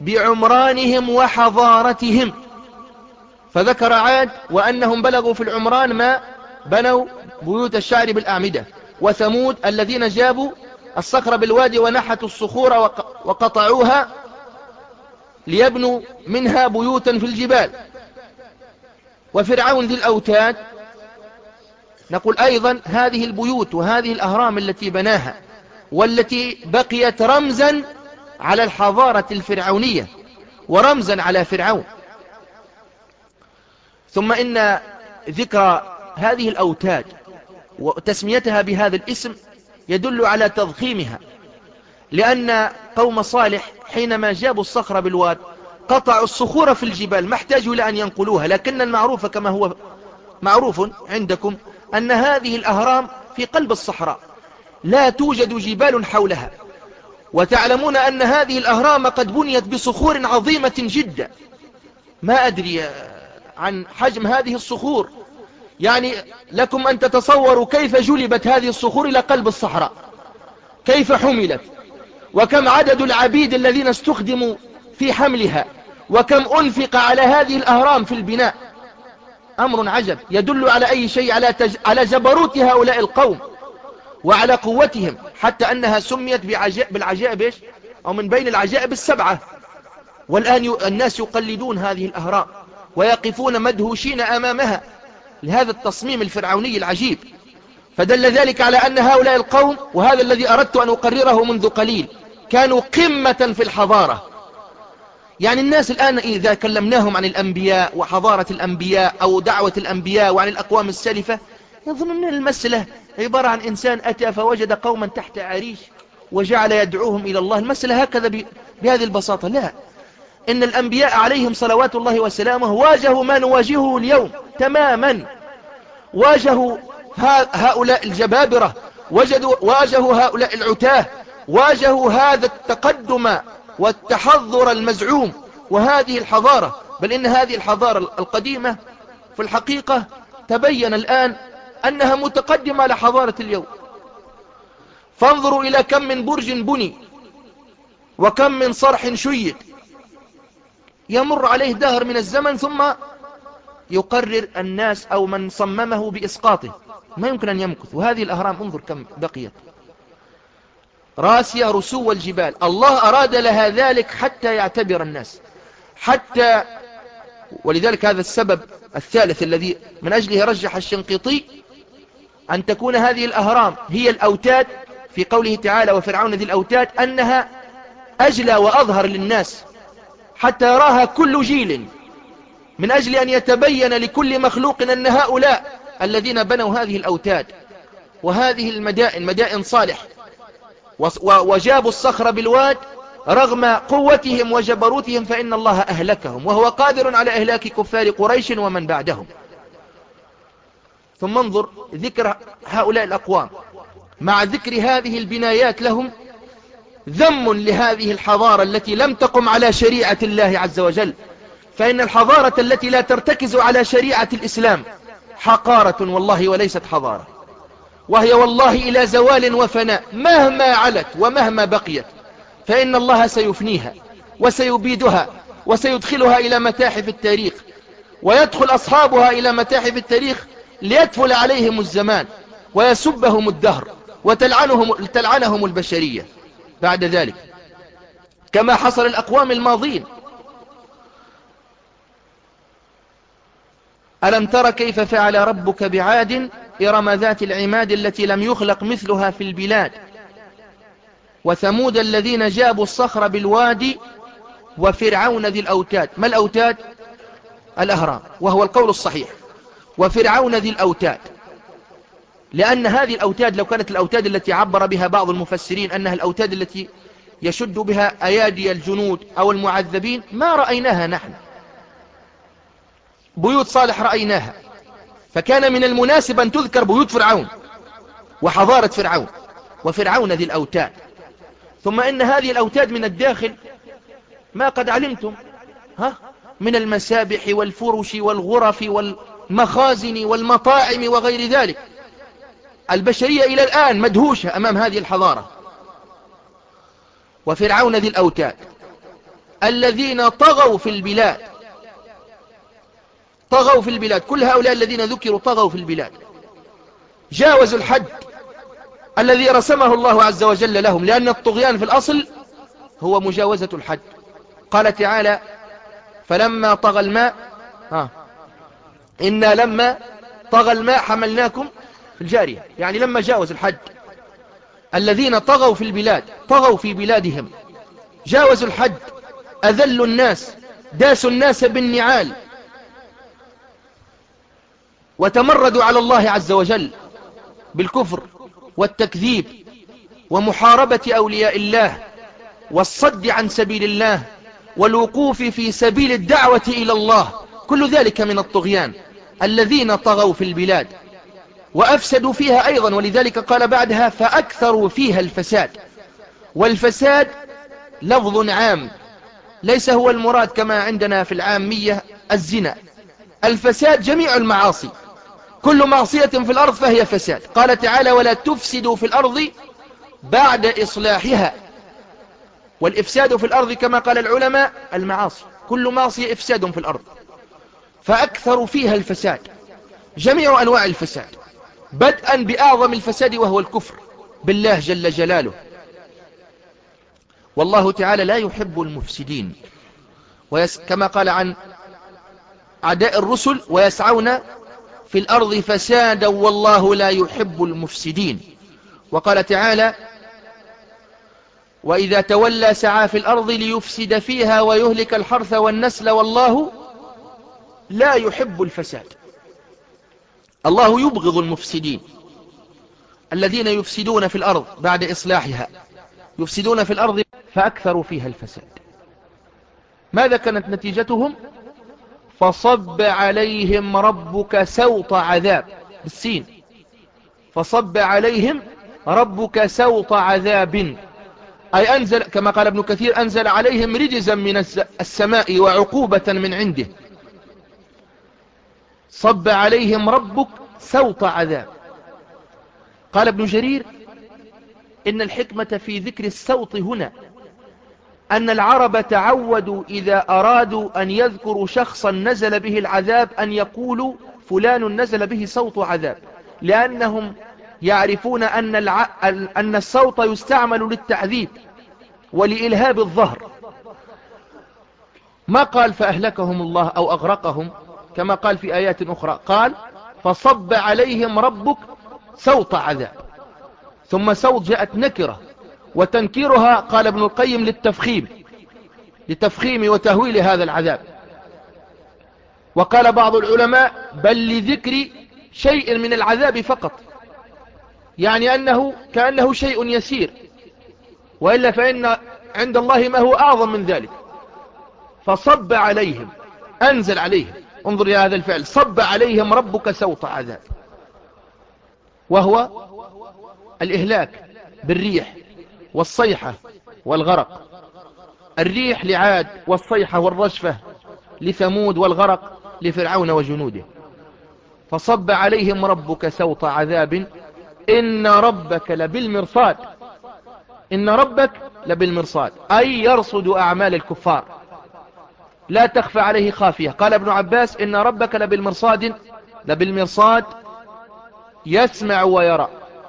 بعمرانهم وحضارتهم. فذكر عاد وأنهم بلغوا في العمران ما بنوا بيوت الشعر بالأعمدة، وثمود الذين جابوا الصخر بالوادي ونحتوا الصخور وقطعوها ليبنوا منها بيوتا في الجبال. وفرعون ذي الأوتاد نقول أيضا هذه البيوت وهذه الأهرام التي بناها والتي بقيت رمزا على الحضارة الفرعونية ورمزا على فرعون. ثم إن ذكر هذه الأوتاد وتسميتها بهذا الاسم يدل على تضخيمها، لأن قوم صالح حينما جابوا الصخر بالواد قطعوا الصخور في الجبال، ما احتاجوا لأن ينقلوها. لكن المعروف كما هو معروف عندكم أن هذه الأهرام في قلب الصحراء لا توجد جبال حولها، وتعلمون أن هذه الأهرام قد بنيت بصخور عظيمة جدا. ما أدري عن حجم هذه الصخور، يعني لكم أن تتصوروا كيف جلبت هذه الصخور إلى قلب الصحراء، كيف حملت، وكم عدد العبيد الذين استخدموا في حملها، وكم أنفق على هذه الأهرام في البناء. أمر عجب يدل على أي شيء؟ على, تج... على جبروت هؤلاء القوم وعلى قوتهم، حتى أنها سميت بعجائب بالعجائب إيش؟ أو من بين العجائب السبعة. والآن ي... الناس يقلدون هذه الأهرام ويقفون مدهوشين أمامها لهذا التصميم الفرعوني العجيب. فدل ذلك على أن هؤلاء القوم، وهذا الذي أردت أن أقرره منذ قليل، كانوا قمة في الحضارة. يعني الناس الآن إذا كلمناهم عن الأنبياء وحضارة الأنبياء أو دعوة الأنبياء وعن الأقوام السالفة يظنون أن المسألة عبارة عن إنسان أتى فوجد قوما تحت عريش وجعل يدعوهم إلى الله. المسألة هكذا بهذه البساطة؟ لا، إن الأنبياء عليهم صلوات الله وسلامه واجهوا ما نواجهه اليوم تماما. واجهوا هؤلاء الجبابرة، وجدوا واجهوا هؤلاء العتاه، واجهوا هذا التقدم والتحضر المزعوم وهذه الحضارة. بل إن هذه الحضارة القديمة في الحقيقة تبين الآن أنها متقدمة على حضارة اليوم. فانظروا إلى كم من برج بني وكم من صرح شيد، يمر عليه دهر من الزمن ثم يقرر الناس أو من صممه بإسقاطه، ما يمكن أن يمكث. وهذه الأهرام انظر كم بقيت راسية رسو الجبال. الله أراد لها ذلك حتى يعتبر الناس، حتى ولذلك هذا السبب الثالث الذي من أجله رجح الشنقيطي أن تكون هذه الأهرام هي الأوتاد في قوله تعالى وفرعون ذي الأوتاد، أنها أجلى وأظهر للناس حتى يراها كل جيل، من أجل أن يتبين لكل مخلوق أن هؤلاء الذين بنوا هذه الأوتاد وهذه المدائن مدائن صالح وجابوا الصخر بالواد رغم قوتهم وجبروتهم، فإن الله أهلكهم وهو قادر على إهلاك كفار قريش ومن بعدهم. ثم انظر ذكر هؤلاء الأقوام مع ذكر هذه البنايات لهم ذم لهذه الحضارة التي لم تقم على شريعة الله عز وجل. فإن الحضارة التي لا ترتكز على شريعة الإسلام حقارة والله وليست حضارة، وهي والله إلى زوال وفناء مهما علت ومهما بقيت، فإن الله سيفنيها وسيبيدها وسيدخلها إلى متاحف التاريخ، ويدخل أصحابها إلى متاحف التاريخ ليدفل عليهم الزمان ويسبهم الدهر وتلعنهم تلعنهم البشرية بعد ذلك، كما حصل الأقوام الماضين. ألم تر كيف فعل ربك بعاد إرم ذات العماد التي لم يخلق مثلها في البلاد وثمود الذين جابوا الصخر بالوادي وفرعون ذي الأوتاد. ما الأوتاد؟ الأهرام، وهو القول الصحيح. وفرعون ذي الأوتاد، لأن هذه الأوتاد لو كانت الأوتاد التي عبر بها بعض المفسرين أنها الأوتاد التي يشد بها أيادي الجنود أو المعذبين ما رأيناها نحن. بيوت صالح رأيناها، فكان من المناسب أن تذكر بيوت فرعون وحضارة فرعون وفرعون ذي الأوتاد. ثم إن هذه الأوتاد من الداخل ما قد علمتم ها من المسابح والفرش والغرف والمخازن والمطاعم وغير ذلك. البشرية إلى الآن مدهوشة أمام هذه الحضارة. وفرعون ذي الأوتاد الذين طغوا في البلاد. طغوا في البلاد، كل هؤلاء الذين ذكروا طغوا في البلاد، جاوزوا الحد الذي رسمه الله عز وجل لهم، لأن الطغيان في الأصل هو مجاوزة الحد. قال تعالى: فلما طغى الماء ها إنا لما طغى الماء حملناكم في الجارية، يعني لما جاوز الحد. الذين طغوا في البلاد، طغوا في بلادهم، جاوزوا الحد، أذلوا الناس، داسوا الناس بالنعال، وتمردوا على الله عز وجل بالكفر والتكذيب ومحاربة أولياء الله والصد عن سبيل الله والوقوف في سبيل الدعوة إلى الله، كل ذلك من الطغيان. الذين طغوا في البلاد وأفسدوا فيها أيضا، ولذلك قال بعدها: فأكثروا فيها الفساد. والفساد لفظ عام، ليس هو المراد كما عندنا في العامية الزنا. الفساد جميع المعاصي، كل معصية في الأرض فهي فساد. قال تعالى: ولا تفسدوا في الأرض بعد إصلاحها. والإفساد في الأرض كما قال العلماء المعاصي، كل معصية إفساد في الأرض. فأكثر فيها الفساد، جميع أنواع الفساد، بدءا بأعظم الفساد وهو الكفر بالله جل جلاله. والله تعالى لا يحب المفسدين، ويس كما قال عن أعداء الرسل: ويسعون في الأرض فسادا والله لا يحب المفسدين. وقال تعالى: وإذا تولى سعى في الأرض ليفسد فيها ويهلك الحرث والنسل والله لا يحب الفساد. الله يبغض المفسدين، الذين يفسدون في الأرض بعد إصلاحها، يفسدون في الأرض فأكثروا فيها الفساد. ماذا كانت نتيجتهم؟ فصب عليهم ربك سوط عذاب، بالسين، فصب عليهم ربك سوط عذاب، أي أنزل، كما قال ابن كثير: أنزل عليهم رجزا من السماء وعقوبة من عنده. صب عليهم ربك سوط عذاب. قال ابن جرير: إن الحكمة في ذكر السوط هنا أن العرب تعودوا إذا أرادوا أن يذكروا شخصا نزل به العذاب أن يقولوا فلان نزل به سوط عذاب، لأنهم يعرفون أن, الع... أن السوط يستعمل للتعذيب ولإلهاب الظهر. ما قال فأهلكهم الله أو أغرقهم كما قال في آيات أخرى، قال فصب عليهم ربك سوط عذاب. ثم سوط جاءت نكرة، وتنكيرها قال ابن القيم للتفخيم، لتفخيم وتهويل هذا العذاب. وقال بعض العلماء: بل لذكر شيء من العذاب فقط، يعني أنه كأنه شيء يسير، وإلا فإن عند الله ما هو أعظم من ذلك. فصب عليهم، أنزل عليهم، انظر إلى هذا الفعل، صب عليهم ربك سوط عذاب، وهو الإهلاك بالريح والصيحة والغرق. الريح لعاد، والصيحة والرجفة لثمود، والغرق لفرعون وجنوده. فصب عليهم ربك سوط عذاب إن ربك لبالمرصاد. إن ربك لبالمرصاد، أي يرصد أعمال الكفار لا تخفى عليه خافية. قال ابن عباس: إن ربك لبالمرصاد، لبالمرصاد يسمع ويرى.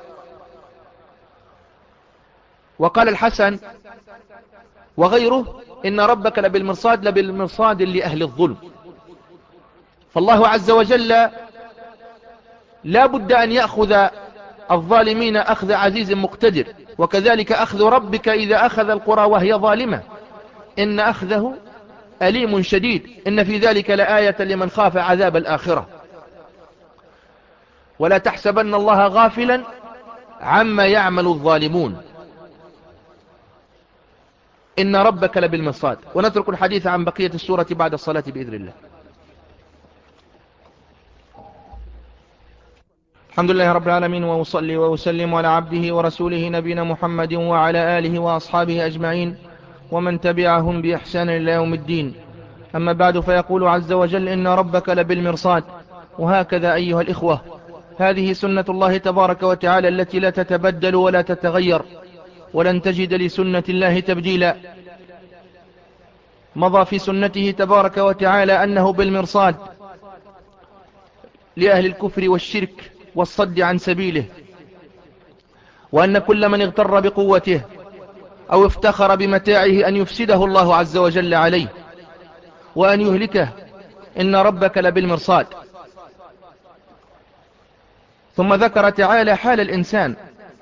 وقال الحسن وغيره: إن ربك لبالمرصاد، لبالمرصاد لأهل الظلم. فالله عز وجل لا بد أن يأخذ الظالمين أخذ عزيز مقتدر، وكذلك أخذ ربك إذا أخذ القرى وهي ظالمة، إن أخذه أليم شديد، إن في ذلك لآية لمن خاف عذاب الآخرة. ولا تحسبن الله غافلا عما يعمل الظالمون، إن ربك لبالمرصاد. ونترك الحديث عن بقية السورة بعد الصلاة بإذن الله. الحمد لله رب العالمين، وأصلي وأسلم على عبده ورسوله نبينا محمد وعلى آله وأصحابه أجمعين ومن تبعهم بإحسان إلى يوم الدين. أما بعد، فيقول عز وجل: إن ربك لبالمرصاد. وهكذا أيها الإخوة، هذه سنة الله تبارك وتعالى التي لا تتبدل ولا تتغير، ولن تجد لسنة الله تبديلا. مضى في سنته تبارك وتعالى أنه بالمرصاد لأهل الكفر والشرك والصد عن سبيله، وأن كل من اغتر بقوته أو افتخر بمتاعه أن يفسده الله عز وجل عليه وأن يهلكه، إن ربك لبالمرصاد. ثم ذكر تعالى حال الإنسان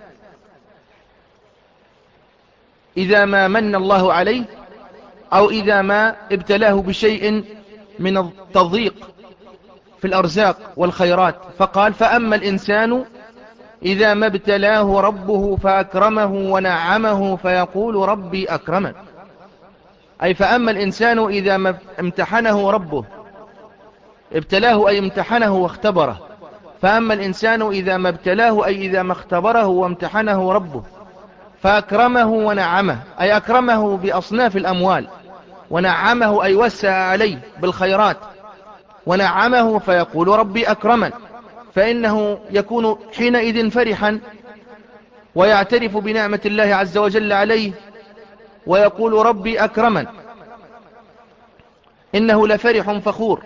إذا ما من الله عليه أو إذا ما ابتلاه بشيء من التضييق في الأرزاق والخيرات، فقال فأما الإنسان إذا ما ابتلاه ربه فأكرمه ونعمه فيقول ربي أكرمن. أي فأما الإنسان إذا ما امتحنه ربه، ابتلاه أي امتحنه واختبره. فأما الإنسان إذا ما ابتلاه أي إذا ما اختبره وامتحنه ربه فأكرمه ونعمه، أي أكرمه بأصناف الأموال، ونعمه أي وسع عليه بالخيرات، ونعمه فيقول ربي أكرمن، فإنه يكون حينئذ فرحا ويعترف بنعمة الله عز وجل عليه ويقول ربي أكرمن، إنه لفرح فخور.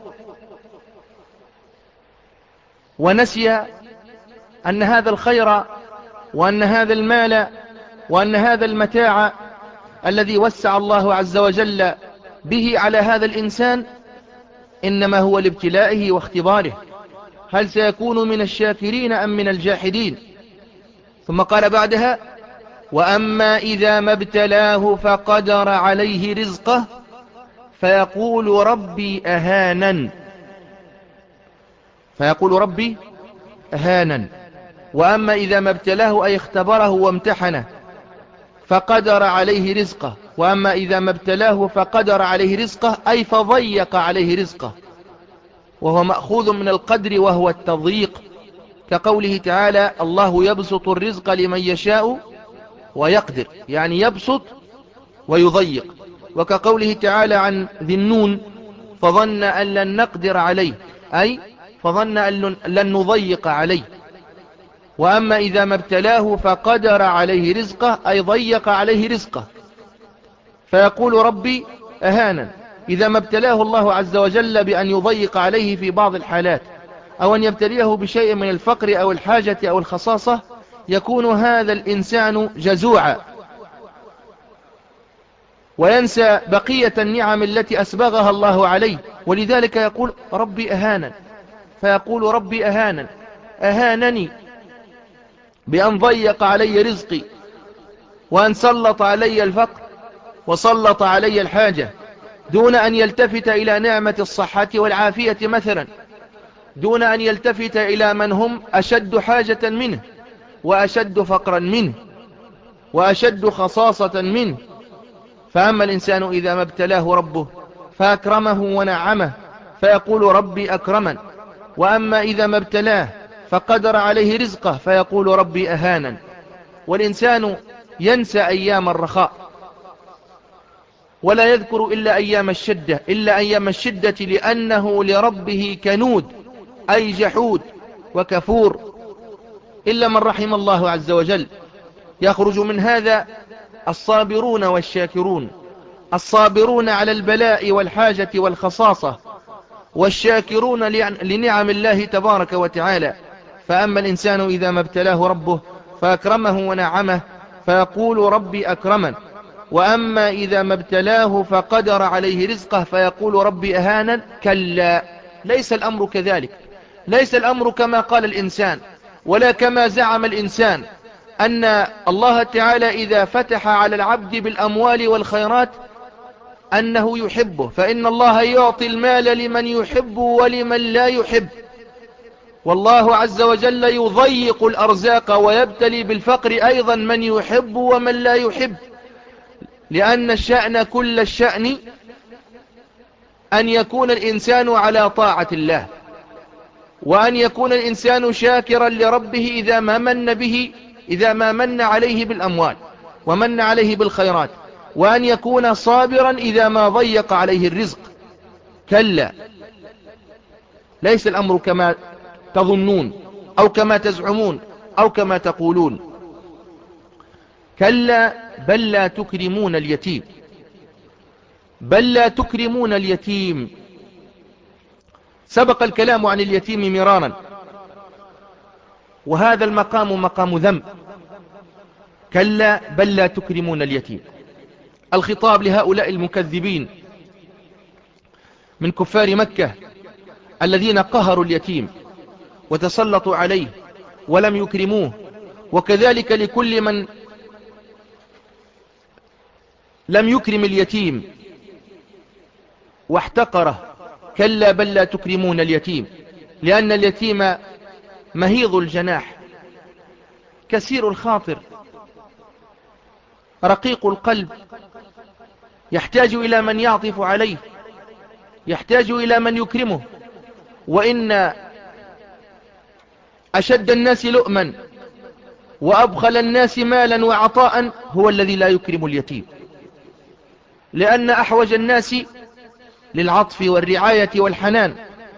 ونسي أن هذا الخير وأن هذا المال وأن هذا المتاع الذي وسع الله عز وجل به على هذا الإنسان إنما هو لابتلائه واختباره، هل سيكون من الشاكرين أم من الجاحدين. ثم قال بعدها وأما إذا ما ابتلاه فقدر عليه رزقه فيقول ربي أهانن، فيقول ربي أهانن. وأما إذا ما ابتلاه أي اختبره وامتحنه فقدر عليه رزقه، وأما إذا ما ابتلاه فقدر عليه رزقه أي فضيق عليه رزقه، وهو مأخوذ من القدر وهو التضييق، كقوله تعالى الله يبسط الرزق لمن يشاء ويقدر، يعني يبسط ويضيق. وكقوله تعالى عن ذي النون فظن أن لن نقدر عليه، أي فظن أن لن نضيق عليه. وأما إذا ما ابتلاه فقدر عليه رزقه أي ضيق عليه رزقه فيقول ربي أهانا. إذا ما ابتلاه الله عز وجل بأن يضيق عليه في بعض الحالات أو أن يبتليه بشيء من الفقر أو الحاجة أو الخصاصة يكون هذا الإنسان جزوعا وينسى بقية النعم التي أسبغها الله عليه، ولذلك يقول ربي أهانا، فيقول ربي أهانا أهانني بأن ضيق علي رزقي وأن سلط علي الفقر وسلط علي الحاجة، دون أن يلتفت إلى نعمة الصحة والعافية مثلا، دون أن يلتفت إلى من هم أشد حاجة منه وأشد فقرا منه وأشد خصاصة منه. فأما الإنسان إذا ما ابتلاه ربه فأكرمه ونعمه فيقول ربي أكرمن، وأما إذا ما ابتلاه فقدر عليه رزقه فيقول ربي أهانا. والإنسان ينسى أيام الرخاء ولا يذكر إلا أيام الشدة إلا أيام الشدة لأنه لربه كنود أي جحود وكفور، إلا من رحم الله عز وجل. يخرج من هذا الصابرون والشاكرون، الصابرون على البلاء والحاجة والخصاصة، والشاكرون لنعم الله تبارك وتعالى. فأما الإنسان إذا ما ابتلاه ربه فأكرمه ونعمه فيقول ربي أكرمن، وأما إذا ما ابتلاه فقدر عليه رزقه فيقول ربي أهانا. كلا، ليس الأمر كذلك، ليس الأمر كما قال الإنسان ولا كما زعم الإنسان أن الله تعالى إذا فتح على العبد بالأموال والخيرات أنه يحبه، فإن الله يعطي المال لمن يحب ولمن لا يحب، والله عز وجل يضيق الأرزاق ويبتلي بالفقر أيضا من يحب ومن لا يحب، لأن الشأن كل الشأن أن يكون الإنسان على طاعة الله، وأن يكون الإنسان شاكرا لربه إذا ما من به إذا ما من عليه بالأموال ومن عليه بالخيرات، وأن يكون صابرا إذا ما ضيق عليه الرزق. كلا، ليس الأمر كما تظنون أو كما تزعمون أو كما تقولون. كلا بل لا تكرمون اليتيم، بل لا تكرمون اليتيم. سبق الكلام عن اليتيم مرارا، وهذا المقام مقام ذنب. كلا بل لا تكرمون اليتيم. الخطاب لهؤلاء المكذبين من كفار مكة الذين قهروا اليتيم وتسلطوا عليه ولم يكرموه، وكذلك لكل من لم يكرم اليتيم واحتقره. كلا بل لا تكرمون اليتيم، لأن اليتيم مهيض الجناح، كثير الخاطر، رقيق القلب، يحتاج إلى من يعطف عليه، يحتاج إلى من يكرمه. وإن أشد الناس لؤما وأبخل الناس مالا وعطاء هو الذي لا يكرم اليتيم، لأن أحوج الناس للعطف والرعاية والحنان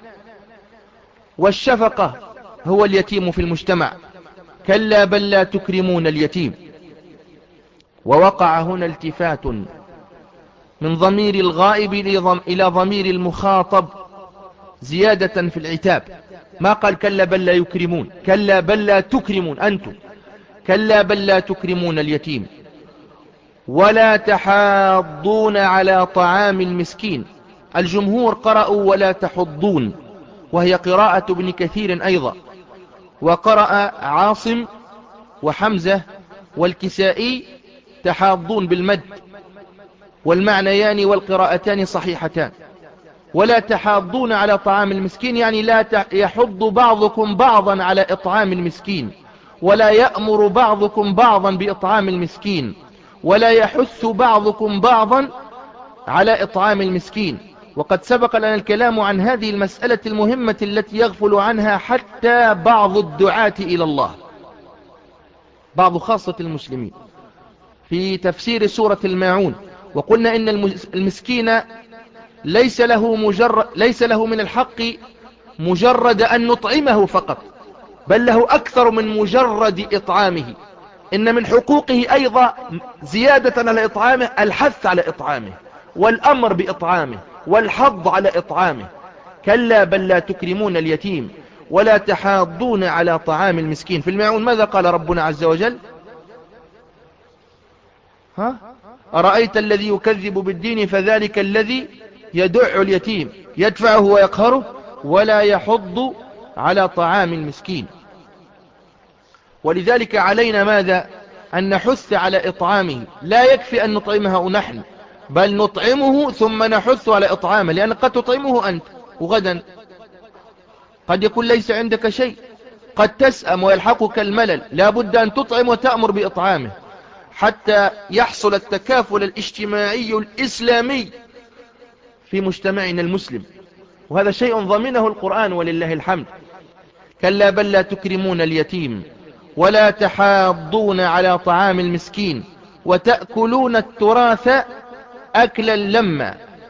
والشفقة هو اليتيم في المجتمع. كلا بل لا تكرمون اليتيم. ووقع هنا التفات من ضمير الغائب إلى ضمير المخاطب زيادة في العتاب. ما قال كلا بل لا يكرمون، كلا بل لا تكرمون أنتم. كلا بل لا تكرمون اليتيم ولا تحاضون على طعام المسكين. الجمهور قرأوا ولا تحضون، وهي قراءة ابن كثير أيضا، وقرأ عاصم وحمزة والكسائي تحاضون بالمد، والمعنيان والقراءتان صحيحتان. ولا تحاضون على طعام المسكين يعني لا يحض بعضكم بعضا على إطعام المسكين، ولا يأمر بعضكم بعضا بإطعام المسكين، ولا يحث بعضكم بعضا على إطعام المسكين. وقد سبق لنا الكلام عن هذه المسألة المهمة التي يغفل عنها حتى بعض الدعاة إلى الله، بعض خاصة المسلمين، في تفسير سورة الماعون. وقلنا إن المسكين ليس له مجرد ليس له من الحق مجرد أن نطعمه فقط، بل له أكثر من مجرد إطعامه. إن من حقوقه أيضا زيادة على إطعامه الحث على إطعامه والأمر بإطعامه والحض على إطعامه. كلا بل لا تكرمون اليتيم ولا تحاضون على طعام المسكين. في الماعون ماذا قال ربنا عز وجل؟ ها؟ أرأيت الذي يكذب بالدين فذلك الذي يدع اليتيم يدفعه ويقهره ولا يحض على طعام المسكين. ولذلك علينا ماذا؟ أن نحث على إطعامه. لا يكفي أن نطعمه نحن، بل نطعمه ثم نحث على إطعامه، لأن قد تطعمه أنت وغدا قد يكون ليس عندك شيء، قد تسأم ويلحقك الملل. لا بد أن تطعم وتأمر بإطعامه حتى يحصل التكافل الاجتماعي الإسلامي في مجتمعنا المسلم، وهذا شيء ضمنه القرآن ولله الحمد. كلا بل لا تكرمون اليتيم ولا تحاضون على طعام المسكين وتأكلون التراث أكلا لما.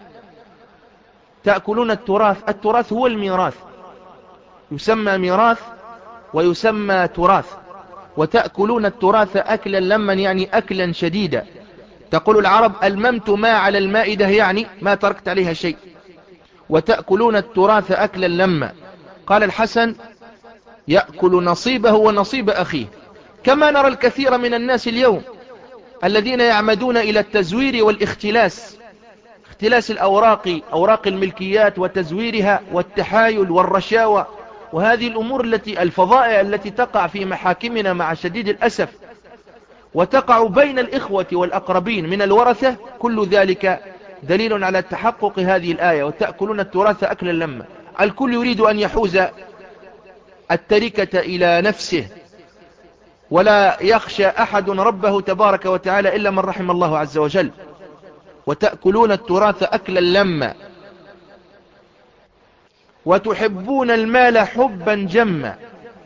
تأكلون التراث، التراث هو الميراث، يسمى ميراث ويسمى تراث. وتأكلون التراث أكلا لما يعني أكلا شديدا. تقول العرب الممت ما على المائدة يعني ما تركت عليها شيء. وتأكلون التراث أكلا لما. قال الحسن يأكل نصيبه ونصيب أخيه. كما نرى الكثير من الناس اليوم الذين يعمدون إلى التزوير والاختلاس، اختلاس الأوراق، أوراق الملكيات وتزويرها والتحايل والرشاوى، وهذه الأمور التي الفظائع التي تقع في محاكمنا مع شديد الأسف وتقع بين الإخوة والأقربين من الورثة. كل ذلك دليل على تحقق هذه الآية وتأكلون التراث أكلا لما. الكل يريد أن يحوز التركة إلى نفسه، ولا يخشى أحد ربه تبارك وتعالى إلا من رحم الله عز وجل. وتأكلون التراث أكلا لما وتحبون المال حبا جما.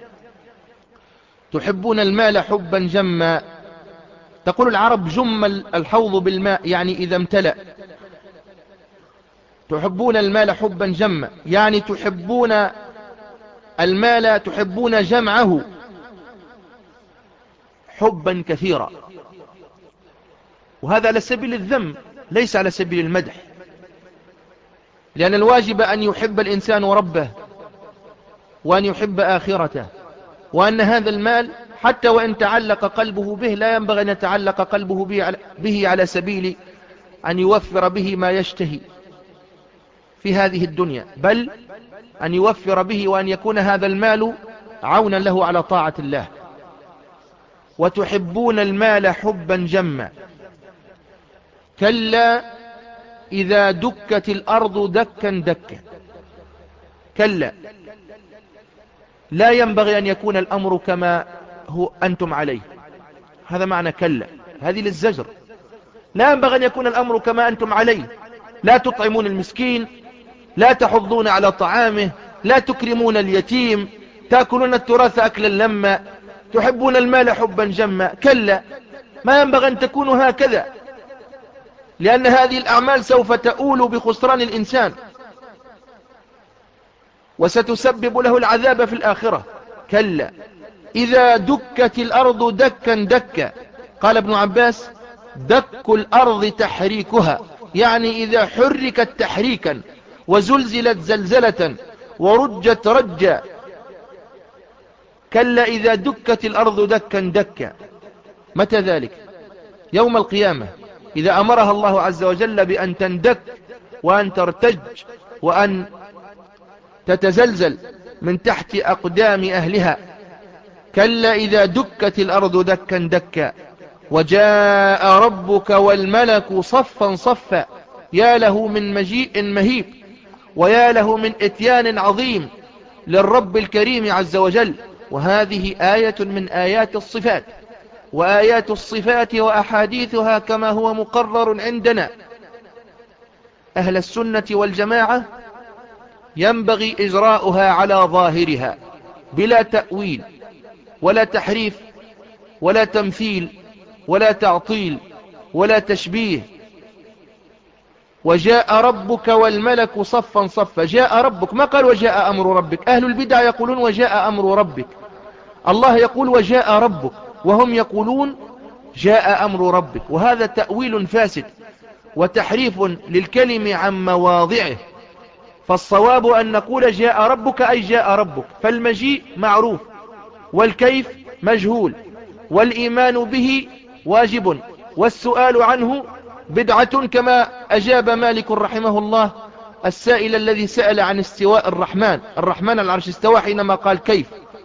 تحبون المال حبا جما. تقول العرب جم الحوض بالماء يعني إذا امتلأ. تحبون المال حبا جما يعني تحبون المال، تحبون جمعه حبا كثيرا. وهذا على سبيل الذم ليس على سبيل المدح. لأن الواجب أن يحب الإنسان ربه وأن يحب آخرته، وأن هذا المال حتى وإن تعلق قلبه به لا ينبغي أن يتعلق قلبه به على سبيل أن يوفر به ما يشتهي في هذه الدنيا، بل أن يوفر به وأن يكون هذا المال عونا له على طاعة الله. وتحبون المال حبا جما كلا إذا دكت الأرض دكا دكا. كلا، لا ينبغي أن يكون الأمر كما هو أنتم عليه، هذا معنى كلا، هذه للزجر. لا ينبغي أن يكون الأمر كما أنتم عليه، لا تطعمون المسكين، لا تحضون على طعامه، لا تكرمون اليتيم، تأكلون التراث أكلا لما، تحبون المال حبا جما. كلا، ما ينبغي أن تكونوا هكذا، لأن هذه الأعمال سوف تؤول بخسران الإنسان وستسبب له العذاب في الآخرة. كلا إذا دكت الأرض دكا دكا. قال ابن عباس: دك الأرض تحريكها، يعني إذا حركت تحريكا وزلزلت زلزلة ورجت رجا. كلا إذا دكت الأرض دكا دكا. متى ذلك؟ يوم القيامة، إذا أمرها الله عز وجل بأن تندك وأن ترتج وأن تتزلزل من تحت أقدام أهلها. كلا إذا دكت الأرض دكا دكا وجاء ربك والملك صفا صفا. يا له من مجيء مهيب، ويا له من اتيان عظيم للرب الكريم عز وجل. وهذه آية من آيات الصفات، وآيات الصفات وأحاديثها كما هو مقرر عندنا أهل السنة والجماعة ينبغي إجراؤها على ظاهرها بلا تأويل ولا تحريف ولا تمثيل ولا تعطيل ولا تشبيه. وجاء ربك والملك صفا صفا. جاء ربك، ما قال وجاء أمر ربك. أهل البدع يقولون وجاء أمر ربك، الله يقول وجاء ربك، وهم يقولون جاء أمر ربك، وهذا تأويل فاسد وتحريف للكلم عن مواضعه. فالصواب أن نقول جاء ربك أي جاء ربك، فالمجيء معروف والكيف مجهول، والإيمان به واجب، والسؤال عنه بدعة، كما أجاب مالك رحمه الله السائل الذي سأل عن استواء الرحمن. الرحمن على العرش استوى حينما قال كيف.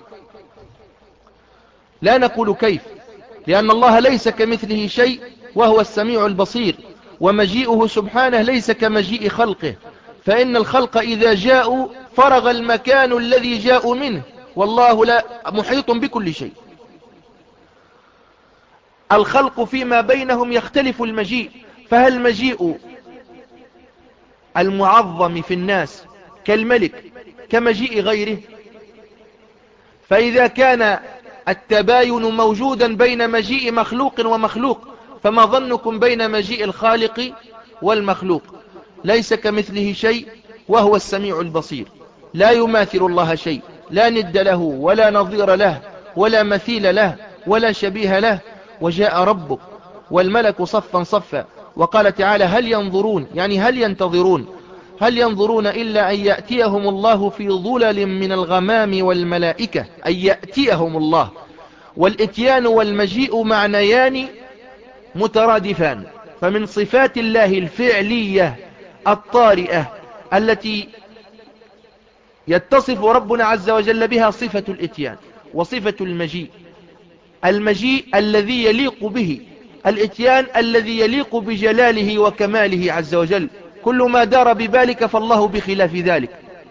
لا نقول كيف، لأن الله ليس كمثله شيء وهو السميع البصير، ومجيئه سبحانه ليس كمجيء خلقه، فإن الخلق إذا جاءوا فرغ المكان الذي جاءوا منه، والله لا محيط بكل شيء. الخلق فيما بينهم يختلف المجيء، فهل مجيء المعظم في الناس كالملك كمجيء غيره؟ فإذا كان التباين موجودا بين مجيء مخلوق ومخلوق، فما ظنكم بين مجيء الخالق والمخلوق؟ ليس كمثله شيء وهو السميع البصير، لا يماثل الله شيء، لا ند له ولا نظير له ولا مثيل له ولا شبيه له. وجاء ربك والملك صفا صفا. وقال تعالى هل ينظرون، يعني هل ينتظرون، هل ينظرون إلا أن يأتيهم الله في ظلل من الغمام والملائكة، أن يأتيهم الله. والإتيان والمجيء معنيان مترادفان، فمن صفات الله الفعلية الطارئة التي يتصف ربنا عز وجل بها صفة الإتيان وصفة المجيء. المجيء الذي يليق به، الإتيان الذي يليق بجلاله وكماله عز وجل. كل ما دار ببالك فالله بخلاف ذلك.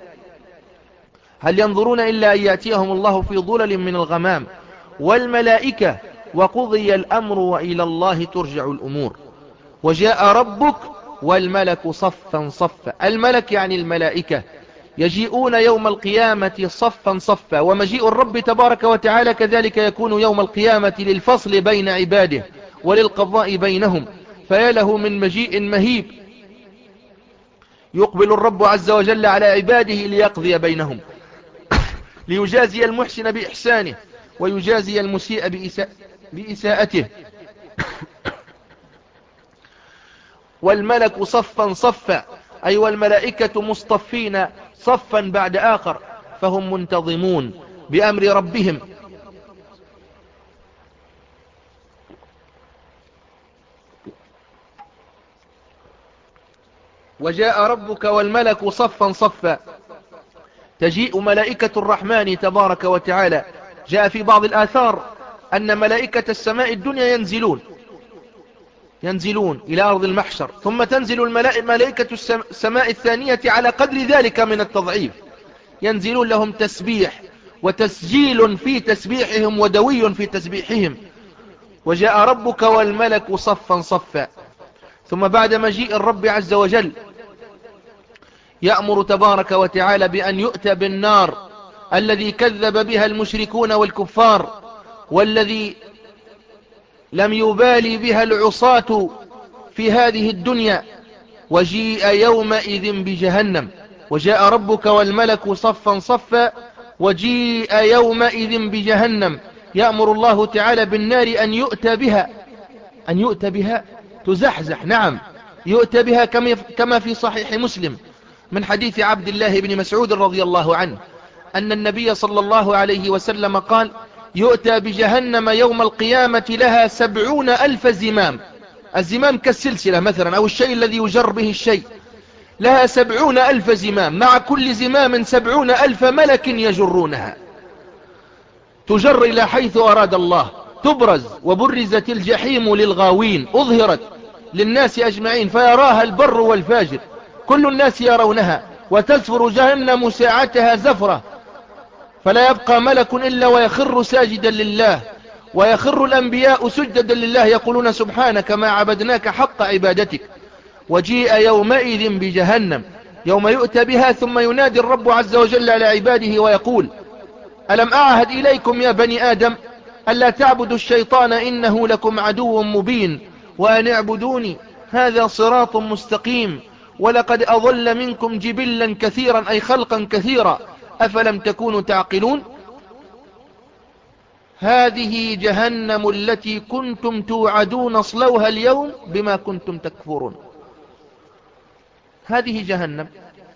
هل ينظرون إلا أن يأتيهم الله في ظلل من الغمام والملائكة وقضي الأمر وإلى الله ترجع الأمور. وجاء ربك والملك صفا صفا. الملك يعني الملائكة يجيئون يوم القيامة صفا صفا، ومجيء الرب تبارك وتعالى كذلك يكون يوم القيامة للفصل بين عباده وللقضاء بينهم. فيا له من مجيء مهيب يقبل الرب عز وجل على عباده ليقضي بينهم، ليجازي المحسن بإحسانه ويجازي المسيء بإساء بإساءته. والملك صفا صفا، أي والملائكة مصطفين صفا بعد آخر، فهم منتظمون بأمر ربهم. وجاء ربك والملك صفا صفا، تجيء ملائكة الرحمن تبارك وتعالى. جاء في بعض الآثار أن ملائكة السماء الدنيا ينزلون ينزلون إلى أرض المحشر، ثم تنزل ملائكة السماء الثانية على قدر ذلك من التضعيف، ينزلون لهم تسبيح وتسجيل في تسبيحهم ودوي في تسبيحهم. وجاء ربك والملك صفا صفا. ثم بعد مجيء الرب عز وجل يأمر تبارك وتعالى بأن يؤتى بالنار الذي كذب بها المشركون والكفار، والذي لم يبالي بها العصاة في هذه الدنيا. وجيء يومئذ بجهنم. وجاء ربك والملك صفا صفا، وجيء يومئذ بجهنم. يأمر الله تعالى بالنار أن يؤتى بها أن يؤتى بها تزحزح، نعم، يؤتى بها كما في صحيح مسلم من حديث عبد الله بن مسعود رضي الله عنه أن النبي صلى الله عليه وسلم قال: يؤتى بجهنم يوم القيامة لها سبعون ألف زمام. الزمام كالسلسلة مثلا، أو الشيء الذي يجر به الشيء. لها سبعون ألف زمام، مع كل زمام سبعون ألف ملك يجرونها، تجر إلى حيث أراد الله. تبرز وبرزت الجحيم للغاوين، أظهرت للناس أجمعين فيراها البر والفاجر، كل الناس يرونها. وتزفر جهنم ساعتها زفرة، فلا يبقى ملك إلا ويخر ساجدا لله، ويخر الأنبياء سجدا لله يقولون: سبحانك ما عبدناك حق عبادتك. وجيء يومئذ بجهنم، يوم يؤتى بها ثم ينادي الرب عز وجل على عباده ويقول: ألم أعهد إليكم يا بني آدم ألا تعبدوا الشيطان إنه لكم عدو مبين، وأن اعبدوني هذا صراط مستقيم، ولقد أضل منكم جبلا كثيرا أي خلقا كثيرا، أفلم تكونوا تعقلون. هذه جهنم التي كنتم توعدون اصلوها اليوم بما كنتم تكفرون. هذه جهنم.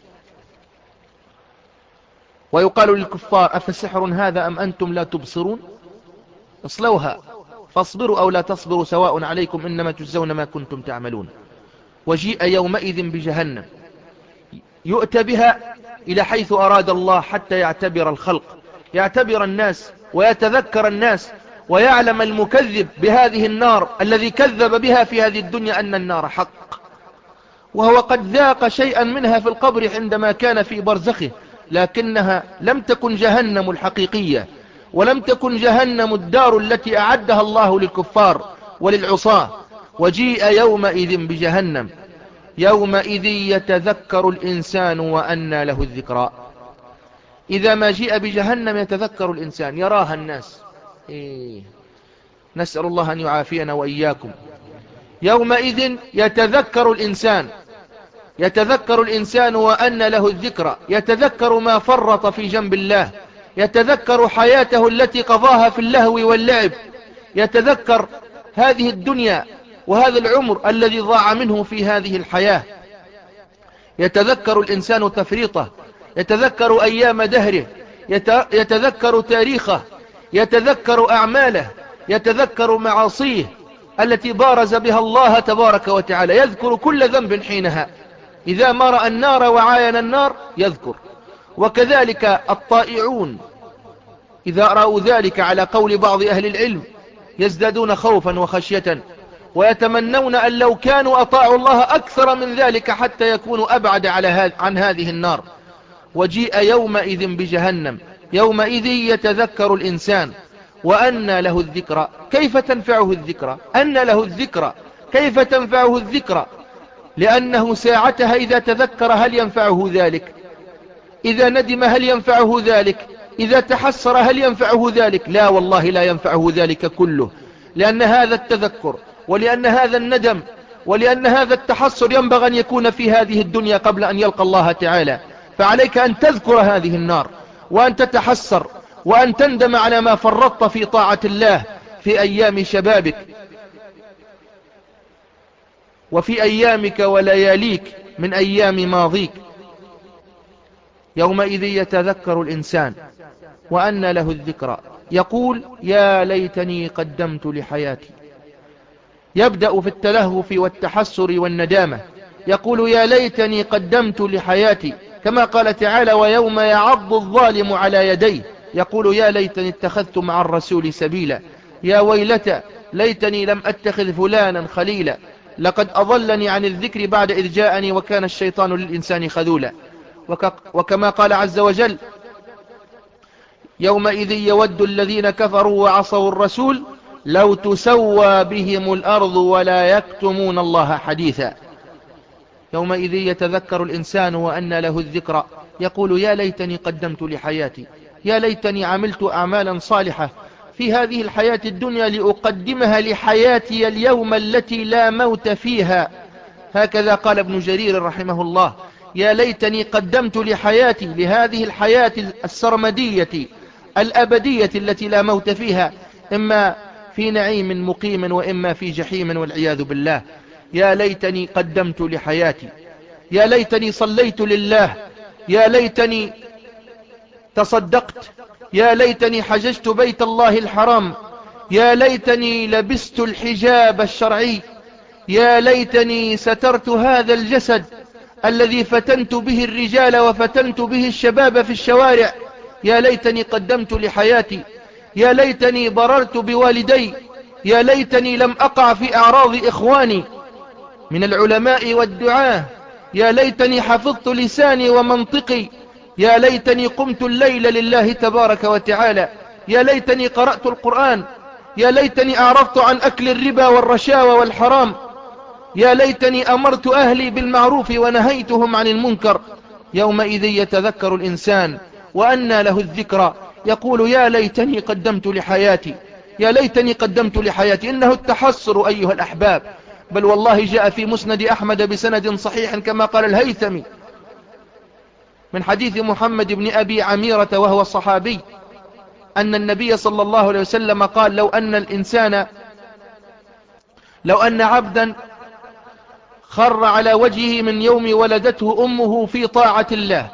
ويقال للكفار: أفسحر هذا أم أنتم لا تبصرون؟ اصلوها فاصبروا أو لا تصبروا سواء عليكم إنما تجزون ما كنتم تعملون. وجيء يومئذ بجهنم، يؤتى بها إلى حيث أراد الله حتى يعتبر الخلق، يعتبر الناس ويتذكر الناس، ويعلم المكذب بهذه النار الذي كذب بها في هذه الدنيا أن النار حق، وهو قد ذاق شيئا منها في القبر عندما كان في برزخه، لكنها لم تكن جهنم الحقيقية، ولم تكن جهنم الدار التي أعدها الله للكفار وللعصاة. وجيء يومئذ بجهنم، يومئذ يتذكر الإنسان وأنى له الذكرى. إذا ما جيء بجهنم يتذكر الإنسان، يراها الناس. إيه. نسأل الله أن يعافينا وإياكم. يومئذ يتذكر الإنسان يتذكر الإنسان وأنى له الذكرى، يتذكر ما فرط في جنب الله، يتذكر حياته التي قضاها في اللهو واللعب، يتذكر هذه الدنيا وهذا العمر الذي ضاع منه في هذه الحياة. يتذكر الإنسان تفريطه، يتذكر أيام دهره، يتذكر تاريخه، يتذكر أعماله، يتذكر معاصيه التي بارز بها الله تبارك وتعالى، يذكر كل ذنب حينها. إذا ما رأى النار وعاين النار يذكر. وكذلك الطائعون إذا رأوا ذلك على قول بعض أهل العلم يزدادون خوفا وخشية، ويتمنون أن لو كانوا أطاعوا الله أكثر من ذلك حتى يكونوا أبعد على عن هذه النار. وجيء يومئذ بجهنم، يومئذ يتذكر الإنسان وأنى له الذكرى. كيف تنفعه الذكرى؟ أنى له الذكرى، كيف تنفعه الذكرى؟ لأنه ساعتها إذا تذكر هل ينفعه ذلك؟ إذا ندم هل ينفعه ذلك؟ إذا تحسر هل ينفعه ذلك؟ لا والله لا ينفعه ذلك كله، لأن هذا التذكر ولأن هذا الندم ولأن هذا التحسر ينبغي أن يكون في هذه الدنيا قبل أن يلقى الله تعالى. فعليك أن تذكر هذه النار، وأن تتحسر، وأن تندم على ما فرطت في طاعة الله في أيام شبابك وفي أيامك ولياليك من أيام ماضيك. يومئذ يتذكر الإنسان وأن له الذكرى يقول يا ليتني قدمت لحياتي. يبدأ في التلهف والتحسر والندامة، يقول يا ليتني قدمت لحياتي، كما قال تعالى ويوم يعض الظالم على يديه يقول يا ليتني اتخذت مع الرسول سبيلا، يا ويلتى ليتني لم أتخذ فلانا خليلا، لقد أضلني عن الذكر بعد إذ جاءني وكان الشيطان للإنسان خذولا. وكما قال عز وجل يومئذ يود الذين كفروا وعصوا الرسول لو تسوى بهم الأرض ولا يكتمون الله حديثا. يومئذ يتذكر الإنسان وأن له الذكرى يقول يا ليتني قدمت لحياتي، يا ليتني عملت أعمالا صالحة في هذه الحياة الدنيا لأقدمها لحياتي اليوم التي لا موت فيها. هكذا قال ابن جرير رحمه الله يا ليتني قدمت لحياتي، لهذه الحياة السرمدية الأبدية التي لا موت فيها، إما في نعيم مقيم وإما في جحيم والعياذ بالله. يا ليتني قدمت لحياتي، يا ليتني صليت لله، يا ليتني تصدقت، يا ليتني حججت بيت الله الحرام، يا ليتني لبست الحجاب الشرعي، يا ليتني سترت هذا الجسد الذي فتنت به الرجال وفتنت به الشباب في الشوارع، يا ليتني قدمت لحياتي، يا ليتني بررت بوالدي، يا ليتني لم أقع في أعراض إخواني من العلماء والدعاة، يا ليتني حفظت لساني ومنطقي، يا ليتني قمت الليل لله تبارك وتعالى، يا ليتني قرأت القرآن، يا ليتني أعرضت عن أكل الربا والرشاوى والحرام، يا ليتني أمرت أهلي بالمعروف ونهيتهم عن المنكر. يومئذ يتذكر الإنسان وأن له الذكرى يقول يا ليتني قدمت لحياتي، يا ليتني قدمت لحياتي. إنه التحسر أيها الأحباب، بل والله جاء في مسند أحمد بسند صحيح كما قال الهيثمي من حديث محمد بن أبي عميرة وهو الصحابي أن النبي صلى الله عليه وسلم قال لو أن الإنسان لو أن عبدا خر على وجهه من يوم ولدته أمه في طاعة الله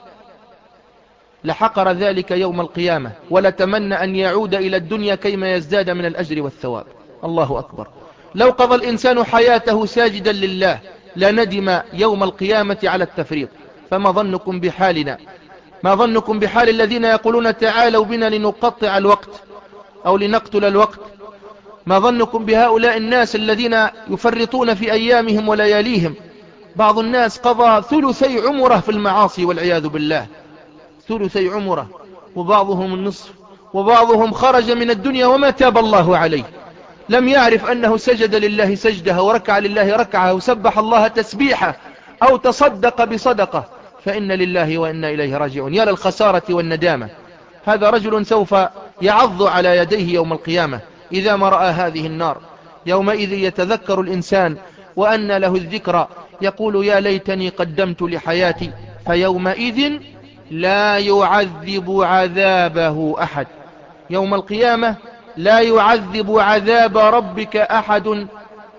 لحقر ذلك يوم القيامة ولتمنى أن يعود إلى الدنيا كيما يزداد من الأجر والثواب. الله أكبر. لو قضى الإنسان حياته ساجدا لله لندم يوم القيامة على التفريط. فما ظنكم بحالنا، ما ظنكم بحال الذين يقولون تعالوا بنا لنقطع الوقت أو لنقتل الوقت؟ ما ظنكم بهؤلاء الناس الذين يفرطون في أيامهم ولياليهم؟ بعض الناس قضى ثلثي عمره في المعاصي والعياذ بالله، ثلثي عمره، وبعضهم النصف، وبعضهم خرج من الدنيا وما تاب الله عليه، لم يعرف أنه سجد لله سجده وركع لله ركعه وسبح الله تسبيحه أو تصدق بصدقه، فإن لله وإنا إليه راجعون. يا للخسارة والندامة. هذا رجل سوف يعض على يديه يوم القيامة إذا ما رأى هذه النار. يومئذ يتذكر الإنسان وأن له الذكرى يقول يا ليتني قدمت لحياتي، فيومئذ لا يعذب عذابه أحد. يوم القيامة لا يعذب عذاب ربك أحد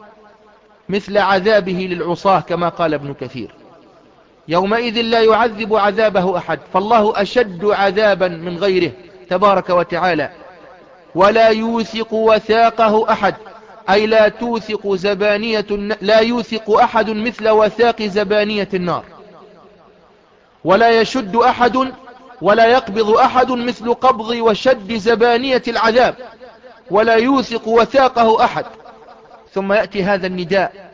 مثل عذابه للعصاة كما قال ابن كثير. يومئذ لا يعذب عذابه أحد، فالله أشد عذابا من غيره تبارك وتعالى. ولا يوثق وثاقه أحد، أي لا توثق زبانية، لا يوثق أحد مثل وثاق زبانية النار، ولا يشد أحد ولا يقبض أحد مثل قبض وشد زبانية العذاب، ولا يوثق وثاقه أحد. ثم يأتي هذا النداء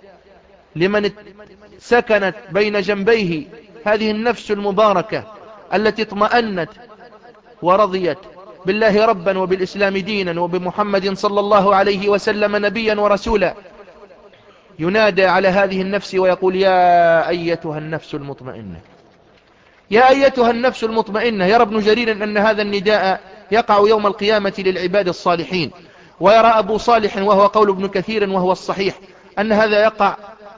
لمن سكنت بين جنبيه هذه النفس المباركة التي اطمأنت ورضيت بالله ربا وبالإسلام دينا وبمحمد صلى الله عليه وسلم نبيا ورسولا. ينادى على هذه النفس ويقول يا أيتها النفس المطمئنة، يا أيتها النفس المطمئنة. يرى ابن جرير أن هذا النداء يقع يوم القيامة للعباد الصالحين، ويرى أبو صالح وهو قول ابن كثير وهو الصحيح أن هذا يقع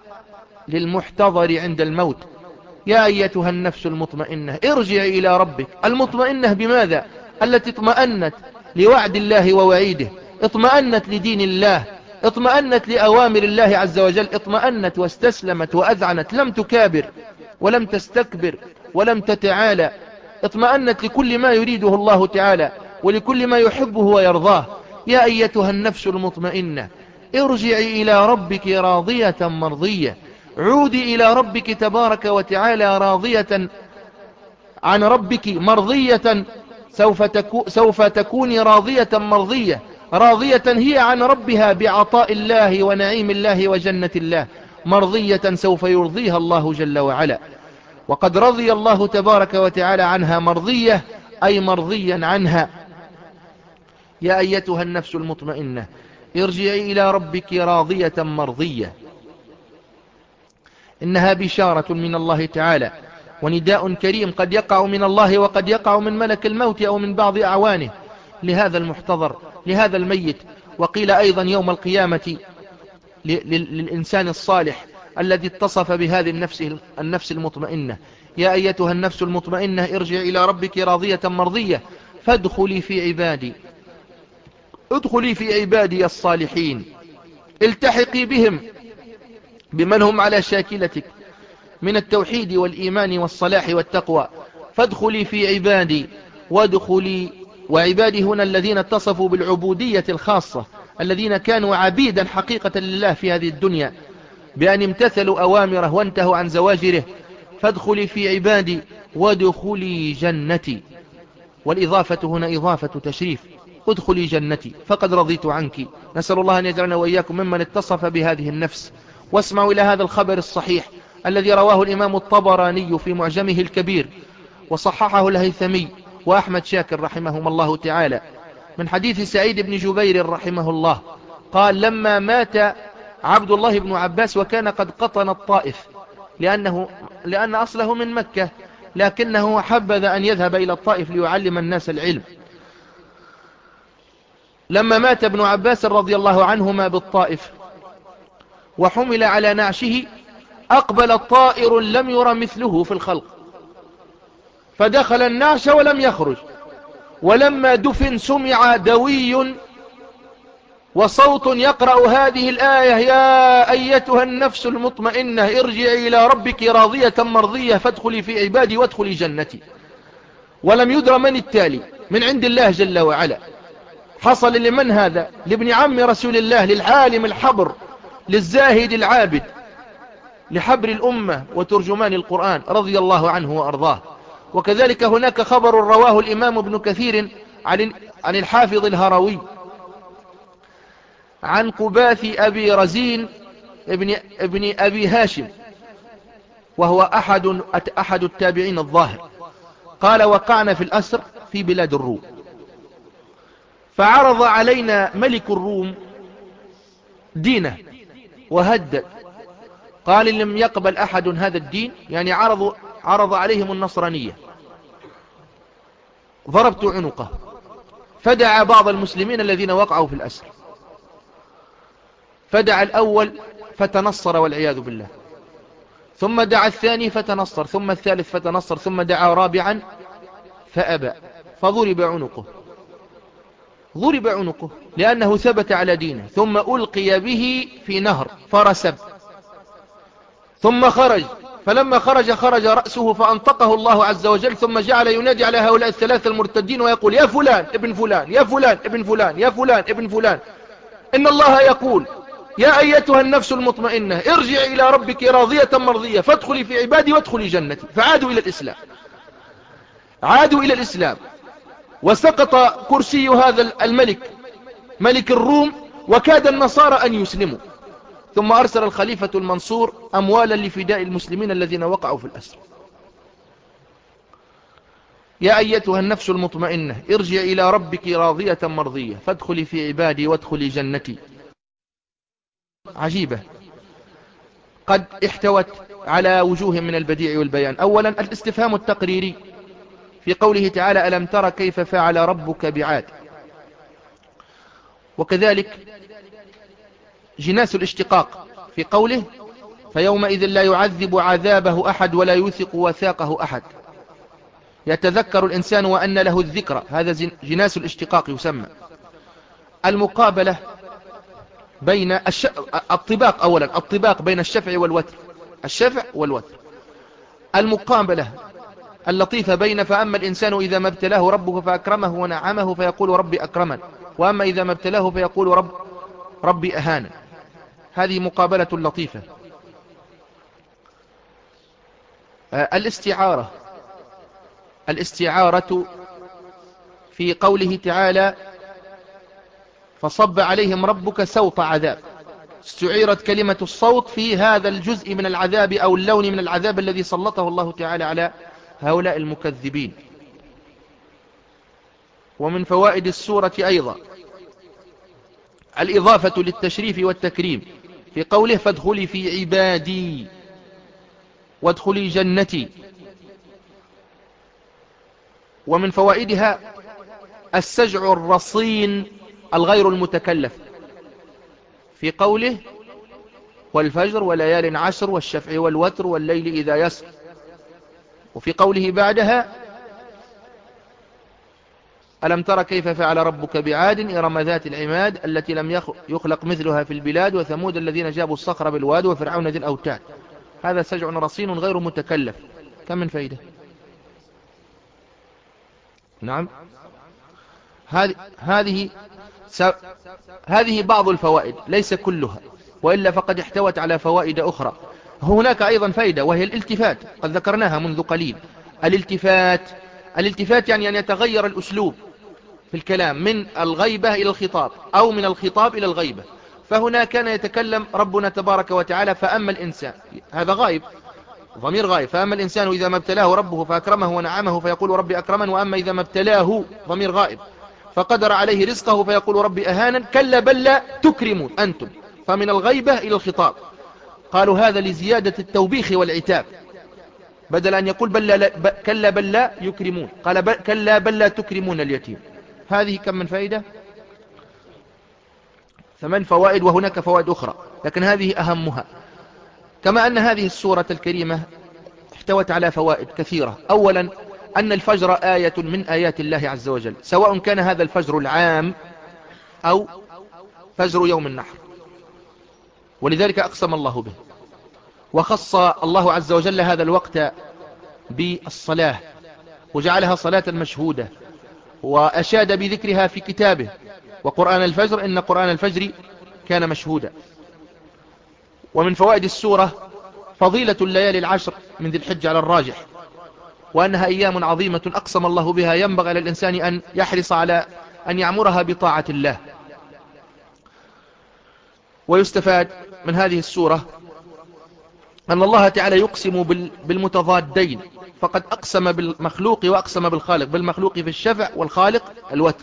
للمحتضر عند الموت. يا أيتها النفس المطمئنة ارجعي إلى ربك. المطمئنة بماذا؟ التي اطمأنت لوعد الله ووعيده، اطمأنت لدين الله، اطمأنت لأوامر الله عز وجل، اطمأنت واستسلمت وأذعنت، لم تكابر ولم تستكبر ولم تتعالى، اطمأنت لكل ما يريده الله تعالى ولكل ما يحبه ويرضاه. يا أيتها النفس المطمئنة ارجعي إلى ربك راضية مرضية، عودي إلى ربك تبارك وتعالى راضية عن ربك مرضية، سوف, تكو سوف تكوني راضية مرضية، راضية هي عن ربها بعطاء الله ونعيم الله وجنة الله، مرضية سوف يرضيها الله جل وعلا. وقد رضي الله تبارك وتعالى عنها مرضية، أي مرضيا عنها. يا أيتها النفس المطمئنة ارجعي إلى ربك راضية مرضية. إنها بشارة من الله تعالى ونداء كريم قد يقع من الله وقد يقع من ملك الموت أو من بعض أعوانه لهذا المحتضر، لهذا الميت. وقيل أيضا يوم القيامة للإنسان الصالح الذي اتصف بهذه النفس, النفس المطمئنة: يا أيتها النفس المطمئنة ارجع إلى ربك راضية مرضية فادخلي في عبادي، ادخلي في عبادي الصالحين، التحقي بهم، بمن هم على شاكلتك من التوحيد والإيمان والصلاح والتقوى. فادخلي في عبادي وادخلي، وعبادي هنا الذين اتصفوا بالعبودية الخاصة، الذين كانوا عبيدا حقيقة لله في هذه الدنيا بأن امتثلوا أوامره وانتهوا عن زواجره. فادخلي في عبادي وادخلي جنتي، والإضافة هنا إضافة تشريف، ادخلي جنتي فقد رضيت عنك. نسأل الله أن يجعلنا وإياكم ممن اتصف بهذه النفس. واسمعوا إلى هذا الخبر الصحيح الذي رواه الإمام الطبراني في معجمه الكبير وصححه الهيثمي وأحمد شاكر رحمهم الله تعالى، من حديث سعيد بن جبير رحمه الله قال: لما مات عبد الله بن عباس وكان قد قطن الطائف، لأنه لأن أصله من مكة، لكنه حبذ أن يذهب إلى الطائف ليعلم الناس العلم. لما مات ابن عباس رضي الله عنهما بالطائف وحمل على نعشه، أقبل طائر لم ير مثله في الخلق فدخل النعش ولم يخرج، ولما دفن سمع دوي وصوت يقرأ هذه الآية: يا أيتها النفس المطمئنة ارجعي إلى ربك راضية مرضية فادخلي في عبادي وادخلي جنتي. ولم يدر من التالي، من عند الله جل وعلا. حصل لمن هذا؟ لابن عم رسول الله، للعالم الحبر، للزاهد العابد، لحبر الأمة وترجمان القرآن رضي الله عنه وأرضاه. وكذلك هناك خبر رواه الإمام ابن كثير عن عن الحافظ الهروي عن قباث أبي رزين ابن, ابن أبي هاشم، وهو أحد, أحد التابعين الظاهر، قال: وقعنا في الأسر في بلاد الروم، فعرض علينا ملك الروم دينه وهدد، قال: إن لم يقبل أحد هذا الدين، يعني عرض, عرض عليهم النصرانية، ضربت عنقه. فدعا بعض المسلمين الذين وقعوا في الأسر، فدعا الأول فتنصر والعياذ بالله، ثم دعا الثاني فتنصر، ثم الثالث فتنصر، ثم دعا رابعا فأبى، فضرب عنقه، ضرب عنقه لأنه ثبت على دينه، ثم ألقي به في نهر فرسب، ثم خرج، فلما خرج خرج رأسه فأنطقه الله عز وجل، ثم جعل ينادي على هؤلاء الثلاثة المرتدين ويقول: يا فلان ابن فلان، يا فلان ابن فلان، يا فلان ابن فلان، إن الله يقول: يا أيتها النفس المطمئنة ارجعي إلى ربك راضية مرضية فادخلي في عبادي وادخلي جنتي. فعادوا إلى الإسلام، عادوا إلى الإسلام، وسقط كرسي هذا الملك ملك الروم، وكاد النصارى أن يسلموا. ثم أرسل الخليفة المنصور أموالا لفداء المسلمين الذين وقعوا في الأسر. يا أيتها النفس المطمئنة ارجعي إلى ربك راضية مرضية فادخلي في عبادي وادخلي جنتي. عجيبة، قد احتوت على وجوه من البديع والبيان. أولا الاستفهام التقريري في قوله تعالى: ألم تر كيف فعل ربك بعاد. وكذلك جناس الاشتقاق في قوله: فيومئذ لا يعذب عذابه أحد ولا يوثق وثاقه أحد. يتذكر الإنسان وأن له الذكرى، هذا جناس الاشتقاق يسمى. المقابلة بين الش... الطباق أولا، الطباق بين الشفع والوتر، الشفع والوتر. المقابلة اللطيفة بين فأما الإنسان إذا ما ابتلاه ربه فأكرمه ونعمه فيقول ربي أكرمن، وأما إذا ما ابتلاه فيقول رب ربي أهانا. هذه مقابلة لطيفة. الاستعارة، الاستعارة في قوله تعالى فصب عليهم ربك سوط عذاب، استعيرت كلمة الصوت في هذا الجزء من العذاب أو اللون من العذاب الذي سلطه الله تعالى على هؤلاء المكذبين. ومن فوائد السورة أيضا الإضافة للتشريف والتكريم في قوله فادخلي في عبادي وادخلي جنتي. ومن فوائدها السجع الرصين الغير المتكلف في قوله والفجر وليال عشر والشفع والوتر والليل إذا يسر. وفي قوله بعدها ألم تر كيف فعل ربك بعاد إرم ذات العماد التي لم يخلق مثلها في البلاد وثمود الذين جابوا الصخر بالواد وفرعون ذي الأوتاد. هذا سجع رصين غير متكلف. كم من فائدة؟ نعم، هذه هذه هذه بعض الفوائد ليس كلها، وإلا فقد احتوت على فوائد أخرى. هناك أيضا فائدة وهي الالتفات، قد ذكرناها منذ قليل. الالتفات الالتفات يعني أن يتغير الأسلوب في الكلام من الغيبة إلى الخطاب أو من الخطاب إلى الغيبة. فهنا كان يتكلم ربنا تبارك وتعالى فأما الإنسان، هذا غائب، ضمير غائب، فأما الإنسان إذا ما ابتلاه ربه فأكرمه ونعمه فيقول ربي أكرمن، وأما إذا ما ابتلاه، ضمير غائب، فقدر عليه رزقه فيقول ربي أهانا. كلا بل لا تكرمون أنتم، فمن الغيبة إلى الخطاب. قالوا هذا لزيادة التوبيخ والعتاب، بدل أن يقول بل لا ب... كلا بل لا يكرمون، قال ب... كلا بل لا تكرمون اليتيم. هذه كم من فائدة؟ ثمان فوائد، وهناك فوائد أخرى لكن هذه أهمها. كما أن هذه السورة الكريمة احتوت على فوائد كثيرة. أولا أن الفجر آية من آيات الله عز وجل، سواء كان هذا الفجر العام أو فجر يوم النحر، ولذلك أقسم الله به. وخص الله عز وجل هذا الوقت بالصلاة وجعلها صلاة مشهودة، وأشاد بذكرها في كتابه وقرآن الفجر إن قرآن الفجر كان مشهودا. ومن فوائد السورة فضيلة الليالي العشر من ذي الحجة على الراجح، وأنها أيام عظيمة أقسم الله بها، ينبغي للإنسان أن يحرص على أن يعمرها بطاعة الله. ويستفاد من هذه السورة أن الله تعالى يقسم بالمتضادين، فقد أقسم بالمخلوق وأقسم بالخالق، بالمخلوق في الشفع والخالق الوتر.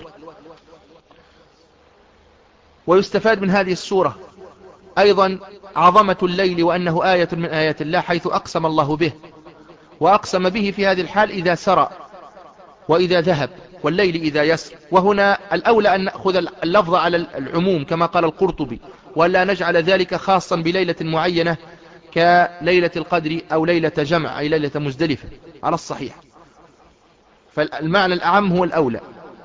ويستفاد من هذه السورة أيضا عظمة الليل، وأنه آية من آيات الله، حيث أقسم الله به، وأقسم به في هذه الحال إذا سرى وإذا ذهب، والليل إذا يسر. وهنا الأولى أن نأخذ اللفظ على العموم كما قال القرطبي، ولا نجعل ذلك خاصا بليلة معينة كليلة القدر أو ليلة جمع أي ليلة مزدلفة على الصحيح، فالمعنى الأعم هو الأولى.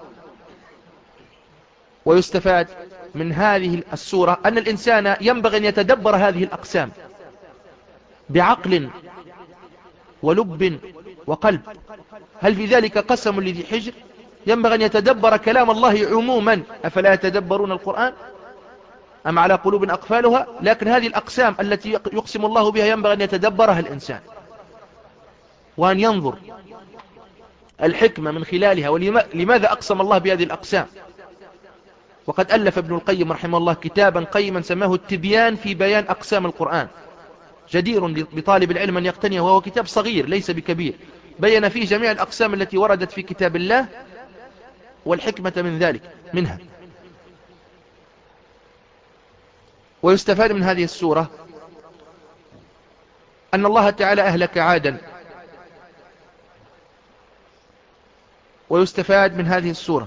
ويستفاد من هذه السورة أن الإنسان ينبغي أن يتدبر هذه الأقسام بعقل ولب وقلب. هل في ذلك قسم لذي حجر؟ ينبغي أن يتدبر كلام الله عموما، أفلا يتدبرون القرآن أم على قلوب أقفالها؟ لكن هذه الأقسام التي يقسم الله بها ينبغي أن يتدبرها الإنسان، وأن ينظر الحكمة من خلالها، ولماذا أقسم الله بهذه الأقسام. وقد ألف ابن القيم رحمه الله كتابا قيما سماه التبيان في بيان أقسام القرآن، جدير بطالب العلم أن يقتنيه، وهو كتاب صغير ليس بكبير، بين فيه جميع الأقسام التي وردت في كتاب الله والحكمة من ذلك منها. ويستفاد من هذه السورة أن الله تعالى أهلك عادا. ويستفاد من هذه السورة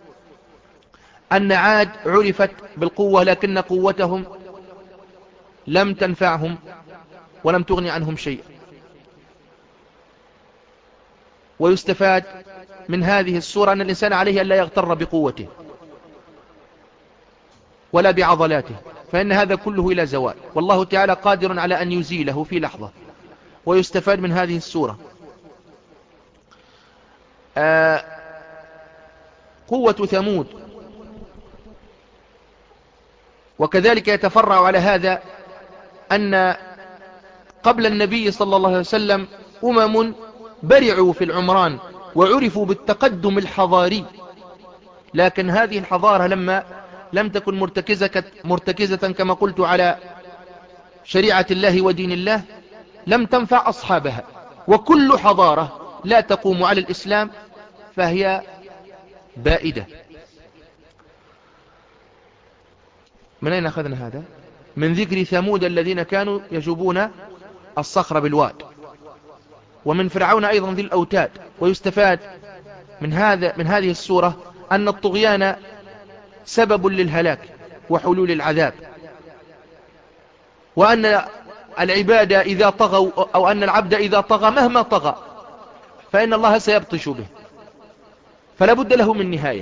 أن عاد عرفت بالقوة، لكن قوتهم لم تنفعهم ولم تغني عنهم شيء. ويستفاد من هذه السورة أن الإنسان عليه أن لا يغتر بقوته ولا بعضلاته، فإن هذا كله إلى زوال، والله تعالى قادر على أن يزيله في لحظة. ويستفاد من هذه السورة آه قوة ثمود، وكذلك يتفرع على هذا أن قبل النبي صلى الله عليه وسلم أمم برعوا في العمران وعرفوا بالتقدم الحضاري، لكن هذه الحضارة لما لم تكن مرتكزة, مرتكزة كما قلت على شريعة الله ودين الله لم تنفع أصحابها. وكل حضارة لا تقوم على الإسلام فهي بائدة. من أين أخذنا هذا؟ من ذكر ثمود الذين كانوا يجوبون الصخر بالواد، ومن فرعون أيضا ذي الأوتاد. ويستفاد من هذا من هذه السورة أن الطغيان سبب للهلاك وحلول العذاب، وأن العباد إذا طغوا أو أن العبد إذا طغى مهما طغى فإن الله سيبطش به، فلا بد له من نهاية.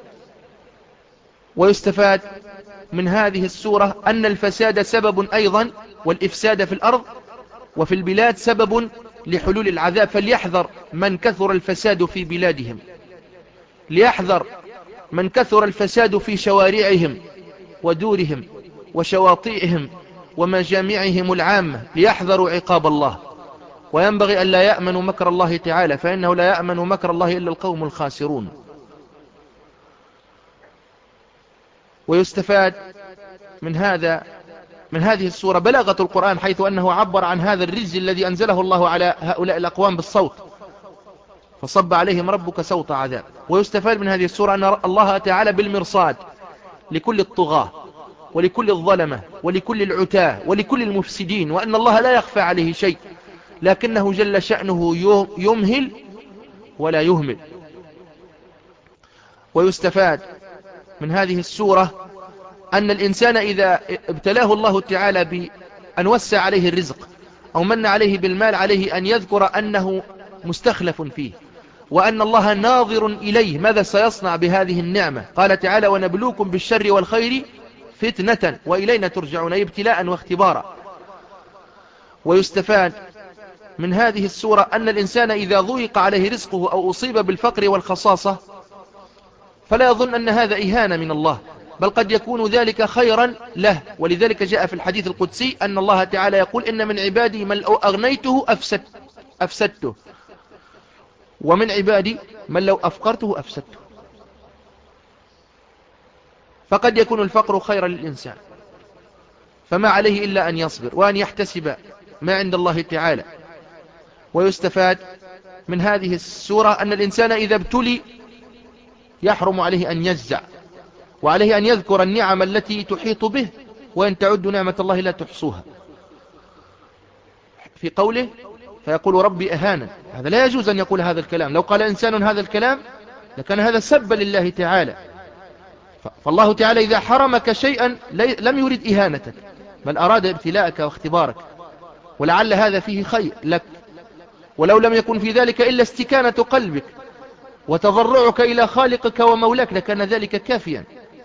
ويستفاد من هذه السورة أن الفساد سبب أيضا، والإفساد في الأرض وفي البلاد سبب لحلول العذاب. فليحذر من كثر الفساد في بلادهم، ليحذر من كثر الفساد في شوارعهم ودورهم وشواطئهم ومجامعهم العامة، ليحذروا عقاب الله. وينبغي أن لا يأمنوا مكر الله تعالى، فإنه لا يأمن مكر الله إلا القوم الخاسرون. ويستفاد من هذا من هذه السورة بلاغة القرآن، حيث أنه عبر عن هذا الرجز الذي أنزله الله على هؤلاء الأقوام بالصوت، فصب عليهم ربك صوت عذاب. ويستفاد من هذه السورة أن الله تعالى بالمرصاد لكل الطغاة ولكل الظلمة ولكل العتاة ولكل المفسدين، وأن الله لا يخفى عليه شيء، لكنه جل شأنه يمهل ولا يهمل. ويستفاد من هذه السورة أن الإنسان إذا ابتلاه الله تعالى بأن وسع عليه الرزق أو من عليه بالمال، عليه أن يذكر أنه مستخلف فيه، وأن الله ناظر إليه ماذا سيصنع بهذه النعمة. قال تعالى: ونبلوكم بالشر والخير فتنة وإلينا ترجعون، أي ابتلاء واختبارا. ويستفاد من هذه السورة أن الإنسان إذا ضيق عليه رزقه أو أصيب بالفقر والخصاصة فلا يظن أن هذا إهانة من الله، بل قد يكون ذلك خيرا له. ولذلك جاء في الحديث القدسي أن الله تعالى يقول: إن من عبادي من لو أغنيته أفسد أفسدته، ومن عبادي من لو أفقرته أفسدته. فقد يكون الفقر خيرا للإنسان، فما عليه إلا أن يصبر وأن يحتسب ما عند الله تعالى. ويستفاد من هذه السورة أن الإنسان إذا ابتلي يحرم عليه أن يجزع، وعليه أن يذكر النعم التي تحيط به، وإن تعدوا نعمة الله لا تحصوها. في قوله: فيقول ربي أهانا، هذا لا يجوز أن يقول هذا الكلام. لو قال إنسان هذا الكلام لكان هذا سبا لله تعالى. فالله تعالى إذا حرمك شيئا لم يرد إهانتك، بل أراد ابتلاءك واختبارك، ولعل هذا فيه خير لك. ولو لم يكن في ذلك إلا استكانة قلبك وتضرعك إلى خالقك ومولاك لكان ذلك كافيا.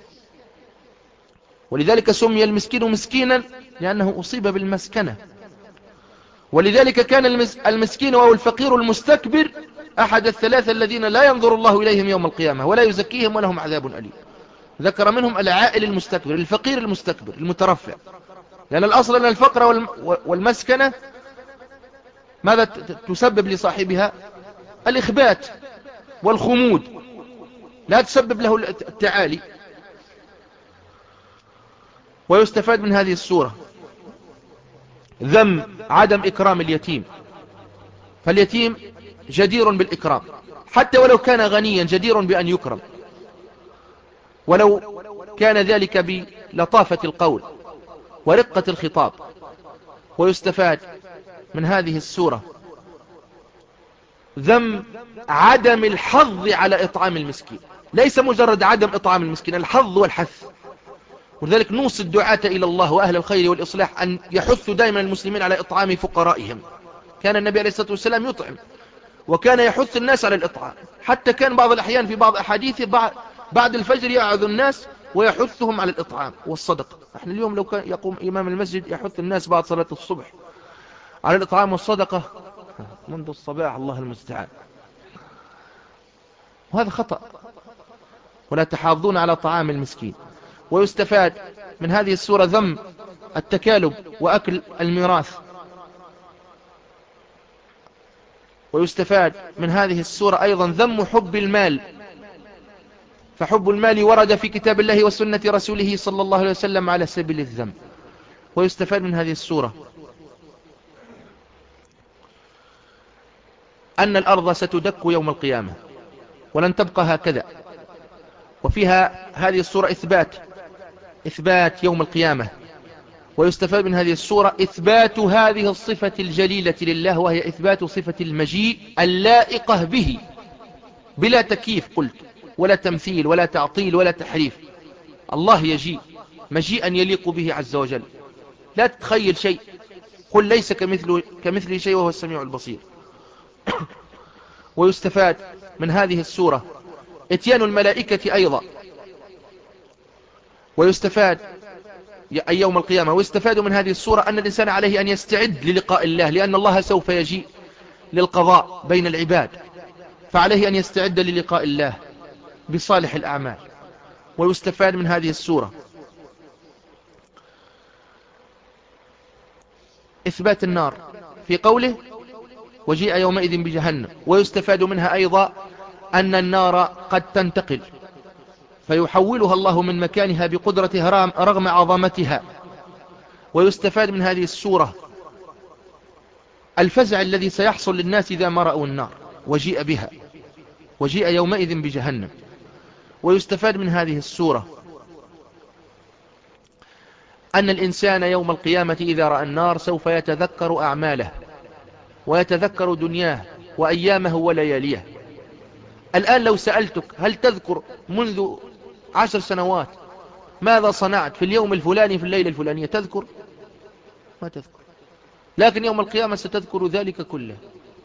ولذلك سمي المسكين مسكينا لأنه أصيب بالمسكنة. ولذلك كان المسكين أو الفقير المستكبر أحد الثلاثة الذين لا ينظر الله إليهم يوم القيامة ولا يزكيهم ولهم عذاب أليم. ذكر منهم العائل المستكبر، الفقير المستكبر المترفع، لأن الأصل أن الفقر والمسكنة ماذا تسبب لصاحبها؟ الإخبات والخمود، لا تسبب له التعالي. ويستفاد من هذه السورة ذم عدم إكرام اليتيم، فاليتيم جدير بالإكرام، حتى ولو كان غنيا جدير بأن يكرم، ولو كان ذلك بلطافة القول ورقة الخطاب. ويستفاد من هذه السورة ذم عدم الحظ على إطعام المسكين، ليس مجرد عدم إطعام المسكين، الحظ والحث. ولذلك نوصي الدعاة إلى الله وأهل الخير والإصلاح أن يحثوا دائما المسلمين على إطعام فقرائهم. كان النبي عليه الصلاة والسلام يطعم، وكان يحث الناس على الإطعام، حتى كان بعض الأحيان في بعض أحاديثه بعد الفجر يعظ الناس ويحثهم على الإطعام والصدقة. احنا اليوم لو كان يقوم إمام المسجد يحث الناس بعد صلاة الصبح على الإطعام والصدقة منذ الصباح، الله المستعان، وهذا خطأ. ولا تحاضون على طعام المسكين. ويستفاد من هذه السورة ذم التكالب وأكل الميراث. ويستفاد من هذه السورة أيضا ذم حب المال، فحب المال ورد في كتاب الله وسنة رسوله صلى الله عليه وسلم على سبيل الذم. ويستفاد من هذه السورة أن الأرض ستدك يوم القيامة ولن تبقى هكذا. وفيها هذه السورة إثبات إثبات يوم القيامة. ويستفاد من هذه السورة إثبات هذه الصفة الجليلة لله، وهي إثبات صفة المجيء اللائقة به بلا تكييف قلت، ولا تمثيل ولا تعطيل ولا تحريف. الله يجيء مجيئا يليق به عز وجل، لا تتخيل شيء، قل ليس كمثله كمثله شيء وهو السميع البصير. ويستفاد من هذه السورة اتيان الملائكة أيضا. ويستفاد أي يوم القيامة. ويستفاد من هذه السورة أن الإنسان عليه أن يستعد للقاء الله، لأن الله سوف يجيء للقضاء بين العباد، فعليه أن يستعد للقاء الله بصالح الأعمال. ويستفاد من هذه السورة إثبات النار في قوله وجيء يومئذ بجهنم. ويستفاد منها أيضا أن النار قد تنتقل فيحولها الله من مكانها بقدرته رغم عظمتها. ويستفاد من هذه السورة الفزع الذي سيحصل للناس إذا ما رأوا النار وجيء بها، وجيء يومئذ بجهنم. ويستفاد من هذه السورة أن الإنسان يوم القيامة إذا رأى النار سوف يتذكر أعماله ويتذكر دنياه وأيامه ولياليه. الآن لو سألتك هل تذكر منذ عشر سنوات ماذا صنعت في اليوم الفلاني في الليلة الفلانية؟ تذكر؟ ما تذكر. لكن يوم القيامة ستذكر ذلك كله.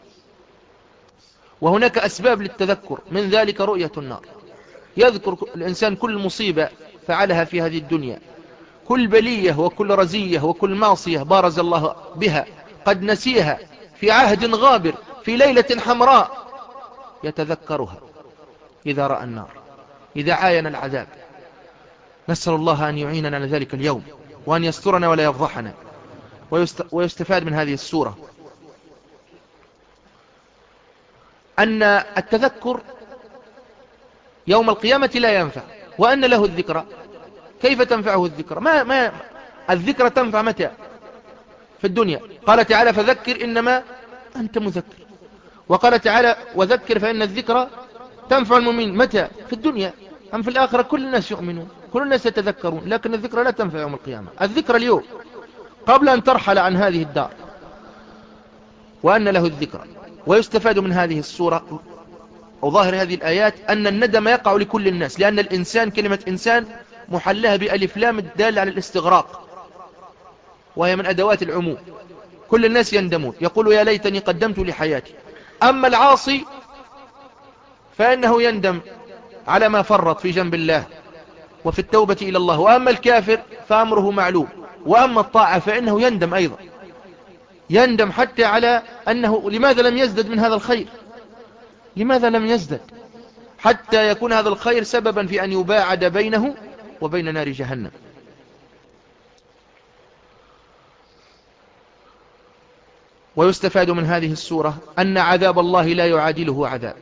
وهناك أسباب للتذكر، من ذلك رؤية النار. يذكر الإنسان كل مصيبة فعلها في هذه الدنيا، كل بلية وكل رزية وكل معصية بارز الله بها قد نسيها في عهد غابر في ليلة حمراء، يتذكرها إذا رأى النار، إذا عاين العذاب. نسأل الله أن يعيننا على ذلك اليوم وأن يسترنا ولا يفضحنا. ويستفاد من هذه السورة أن التذكر يوم القيامة لا ينفع، وأن له الذكرى. كيف تنفعه الذكرى؟ ما ما الذكرى تنفع متى؟ في الدنيا. قال تعالى فذكر إنما أنت مذكر. وقال تعالى وذكر فإن الذكرى تنفع المؤمنين. متى؟ في الدنيا. أم في الآخرة كل الناس يؤمنون، كل الناس يتذكرون، لكن الذكرى لا تنفع يوم القيامة. الذكرى اليوم قبل أن ترحل عن هذه الدار، وأن له الذكرى. ويستفاد من هذه السورة وظاهر هذه الآيات أن الندم يقع لكل الناس، لأن الإنسان كلمة إنسان محلها بألف لام الدالة على الاستغراق، وهي من أدوات العموم. كل الناس يندمون، يقول يا ليتني قدمت لحياتي. أما العاصي فإنه يندم على ما فرط في جنب الله وفي التوبة إلى الله. وأما الكافر فأمره معلوم. وأما الطاعة فإنه يندم أيضا، يندم حتى على أنه لماذا لم يزدد من هذا الخير، لماذا لم يزدد، حتى يكون هذا الخير سببا في أن يباعد بينه وبين نار جهنم. ويستفاد من هذه السورة أن عذاب الله لا يعادله عذاب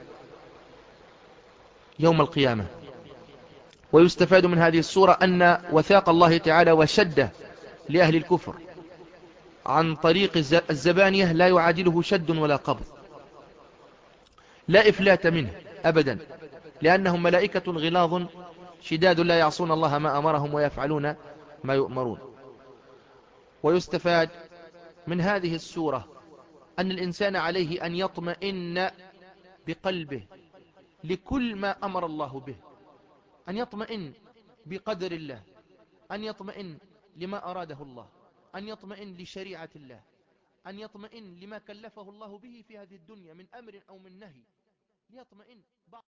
يوم القيامة. ويستفاد من هذه السورة أن وثاق الله تعالى وشده لأهل الكفر عن طريق الزبانية لا يعادله شد ولا قبض، لا إفلات منه أبدا، لأنهم ملائكة غلاظ شداد لا يعصون الله ما أمرهم ويفعلون ما يؤمرون. ويستفاد من هذه السورة أن الإنسان عليه أن يطمئن بقلبه لكل ما أمر الله به، أن يطمئن بقدر الله، أن يطمئن لما أراده الله، أن يطمئن لشريعة الله، أن يطمئن لما كلفه الله به في هذه الدنيا من أمر أو من نهي، ليطمئن.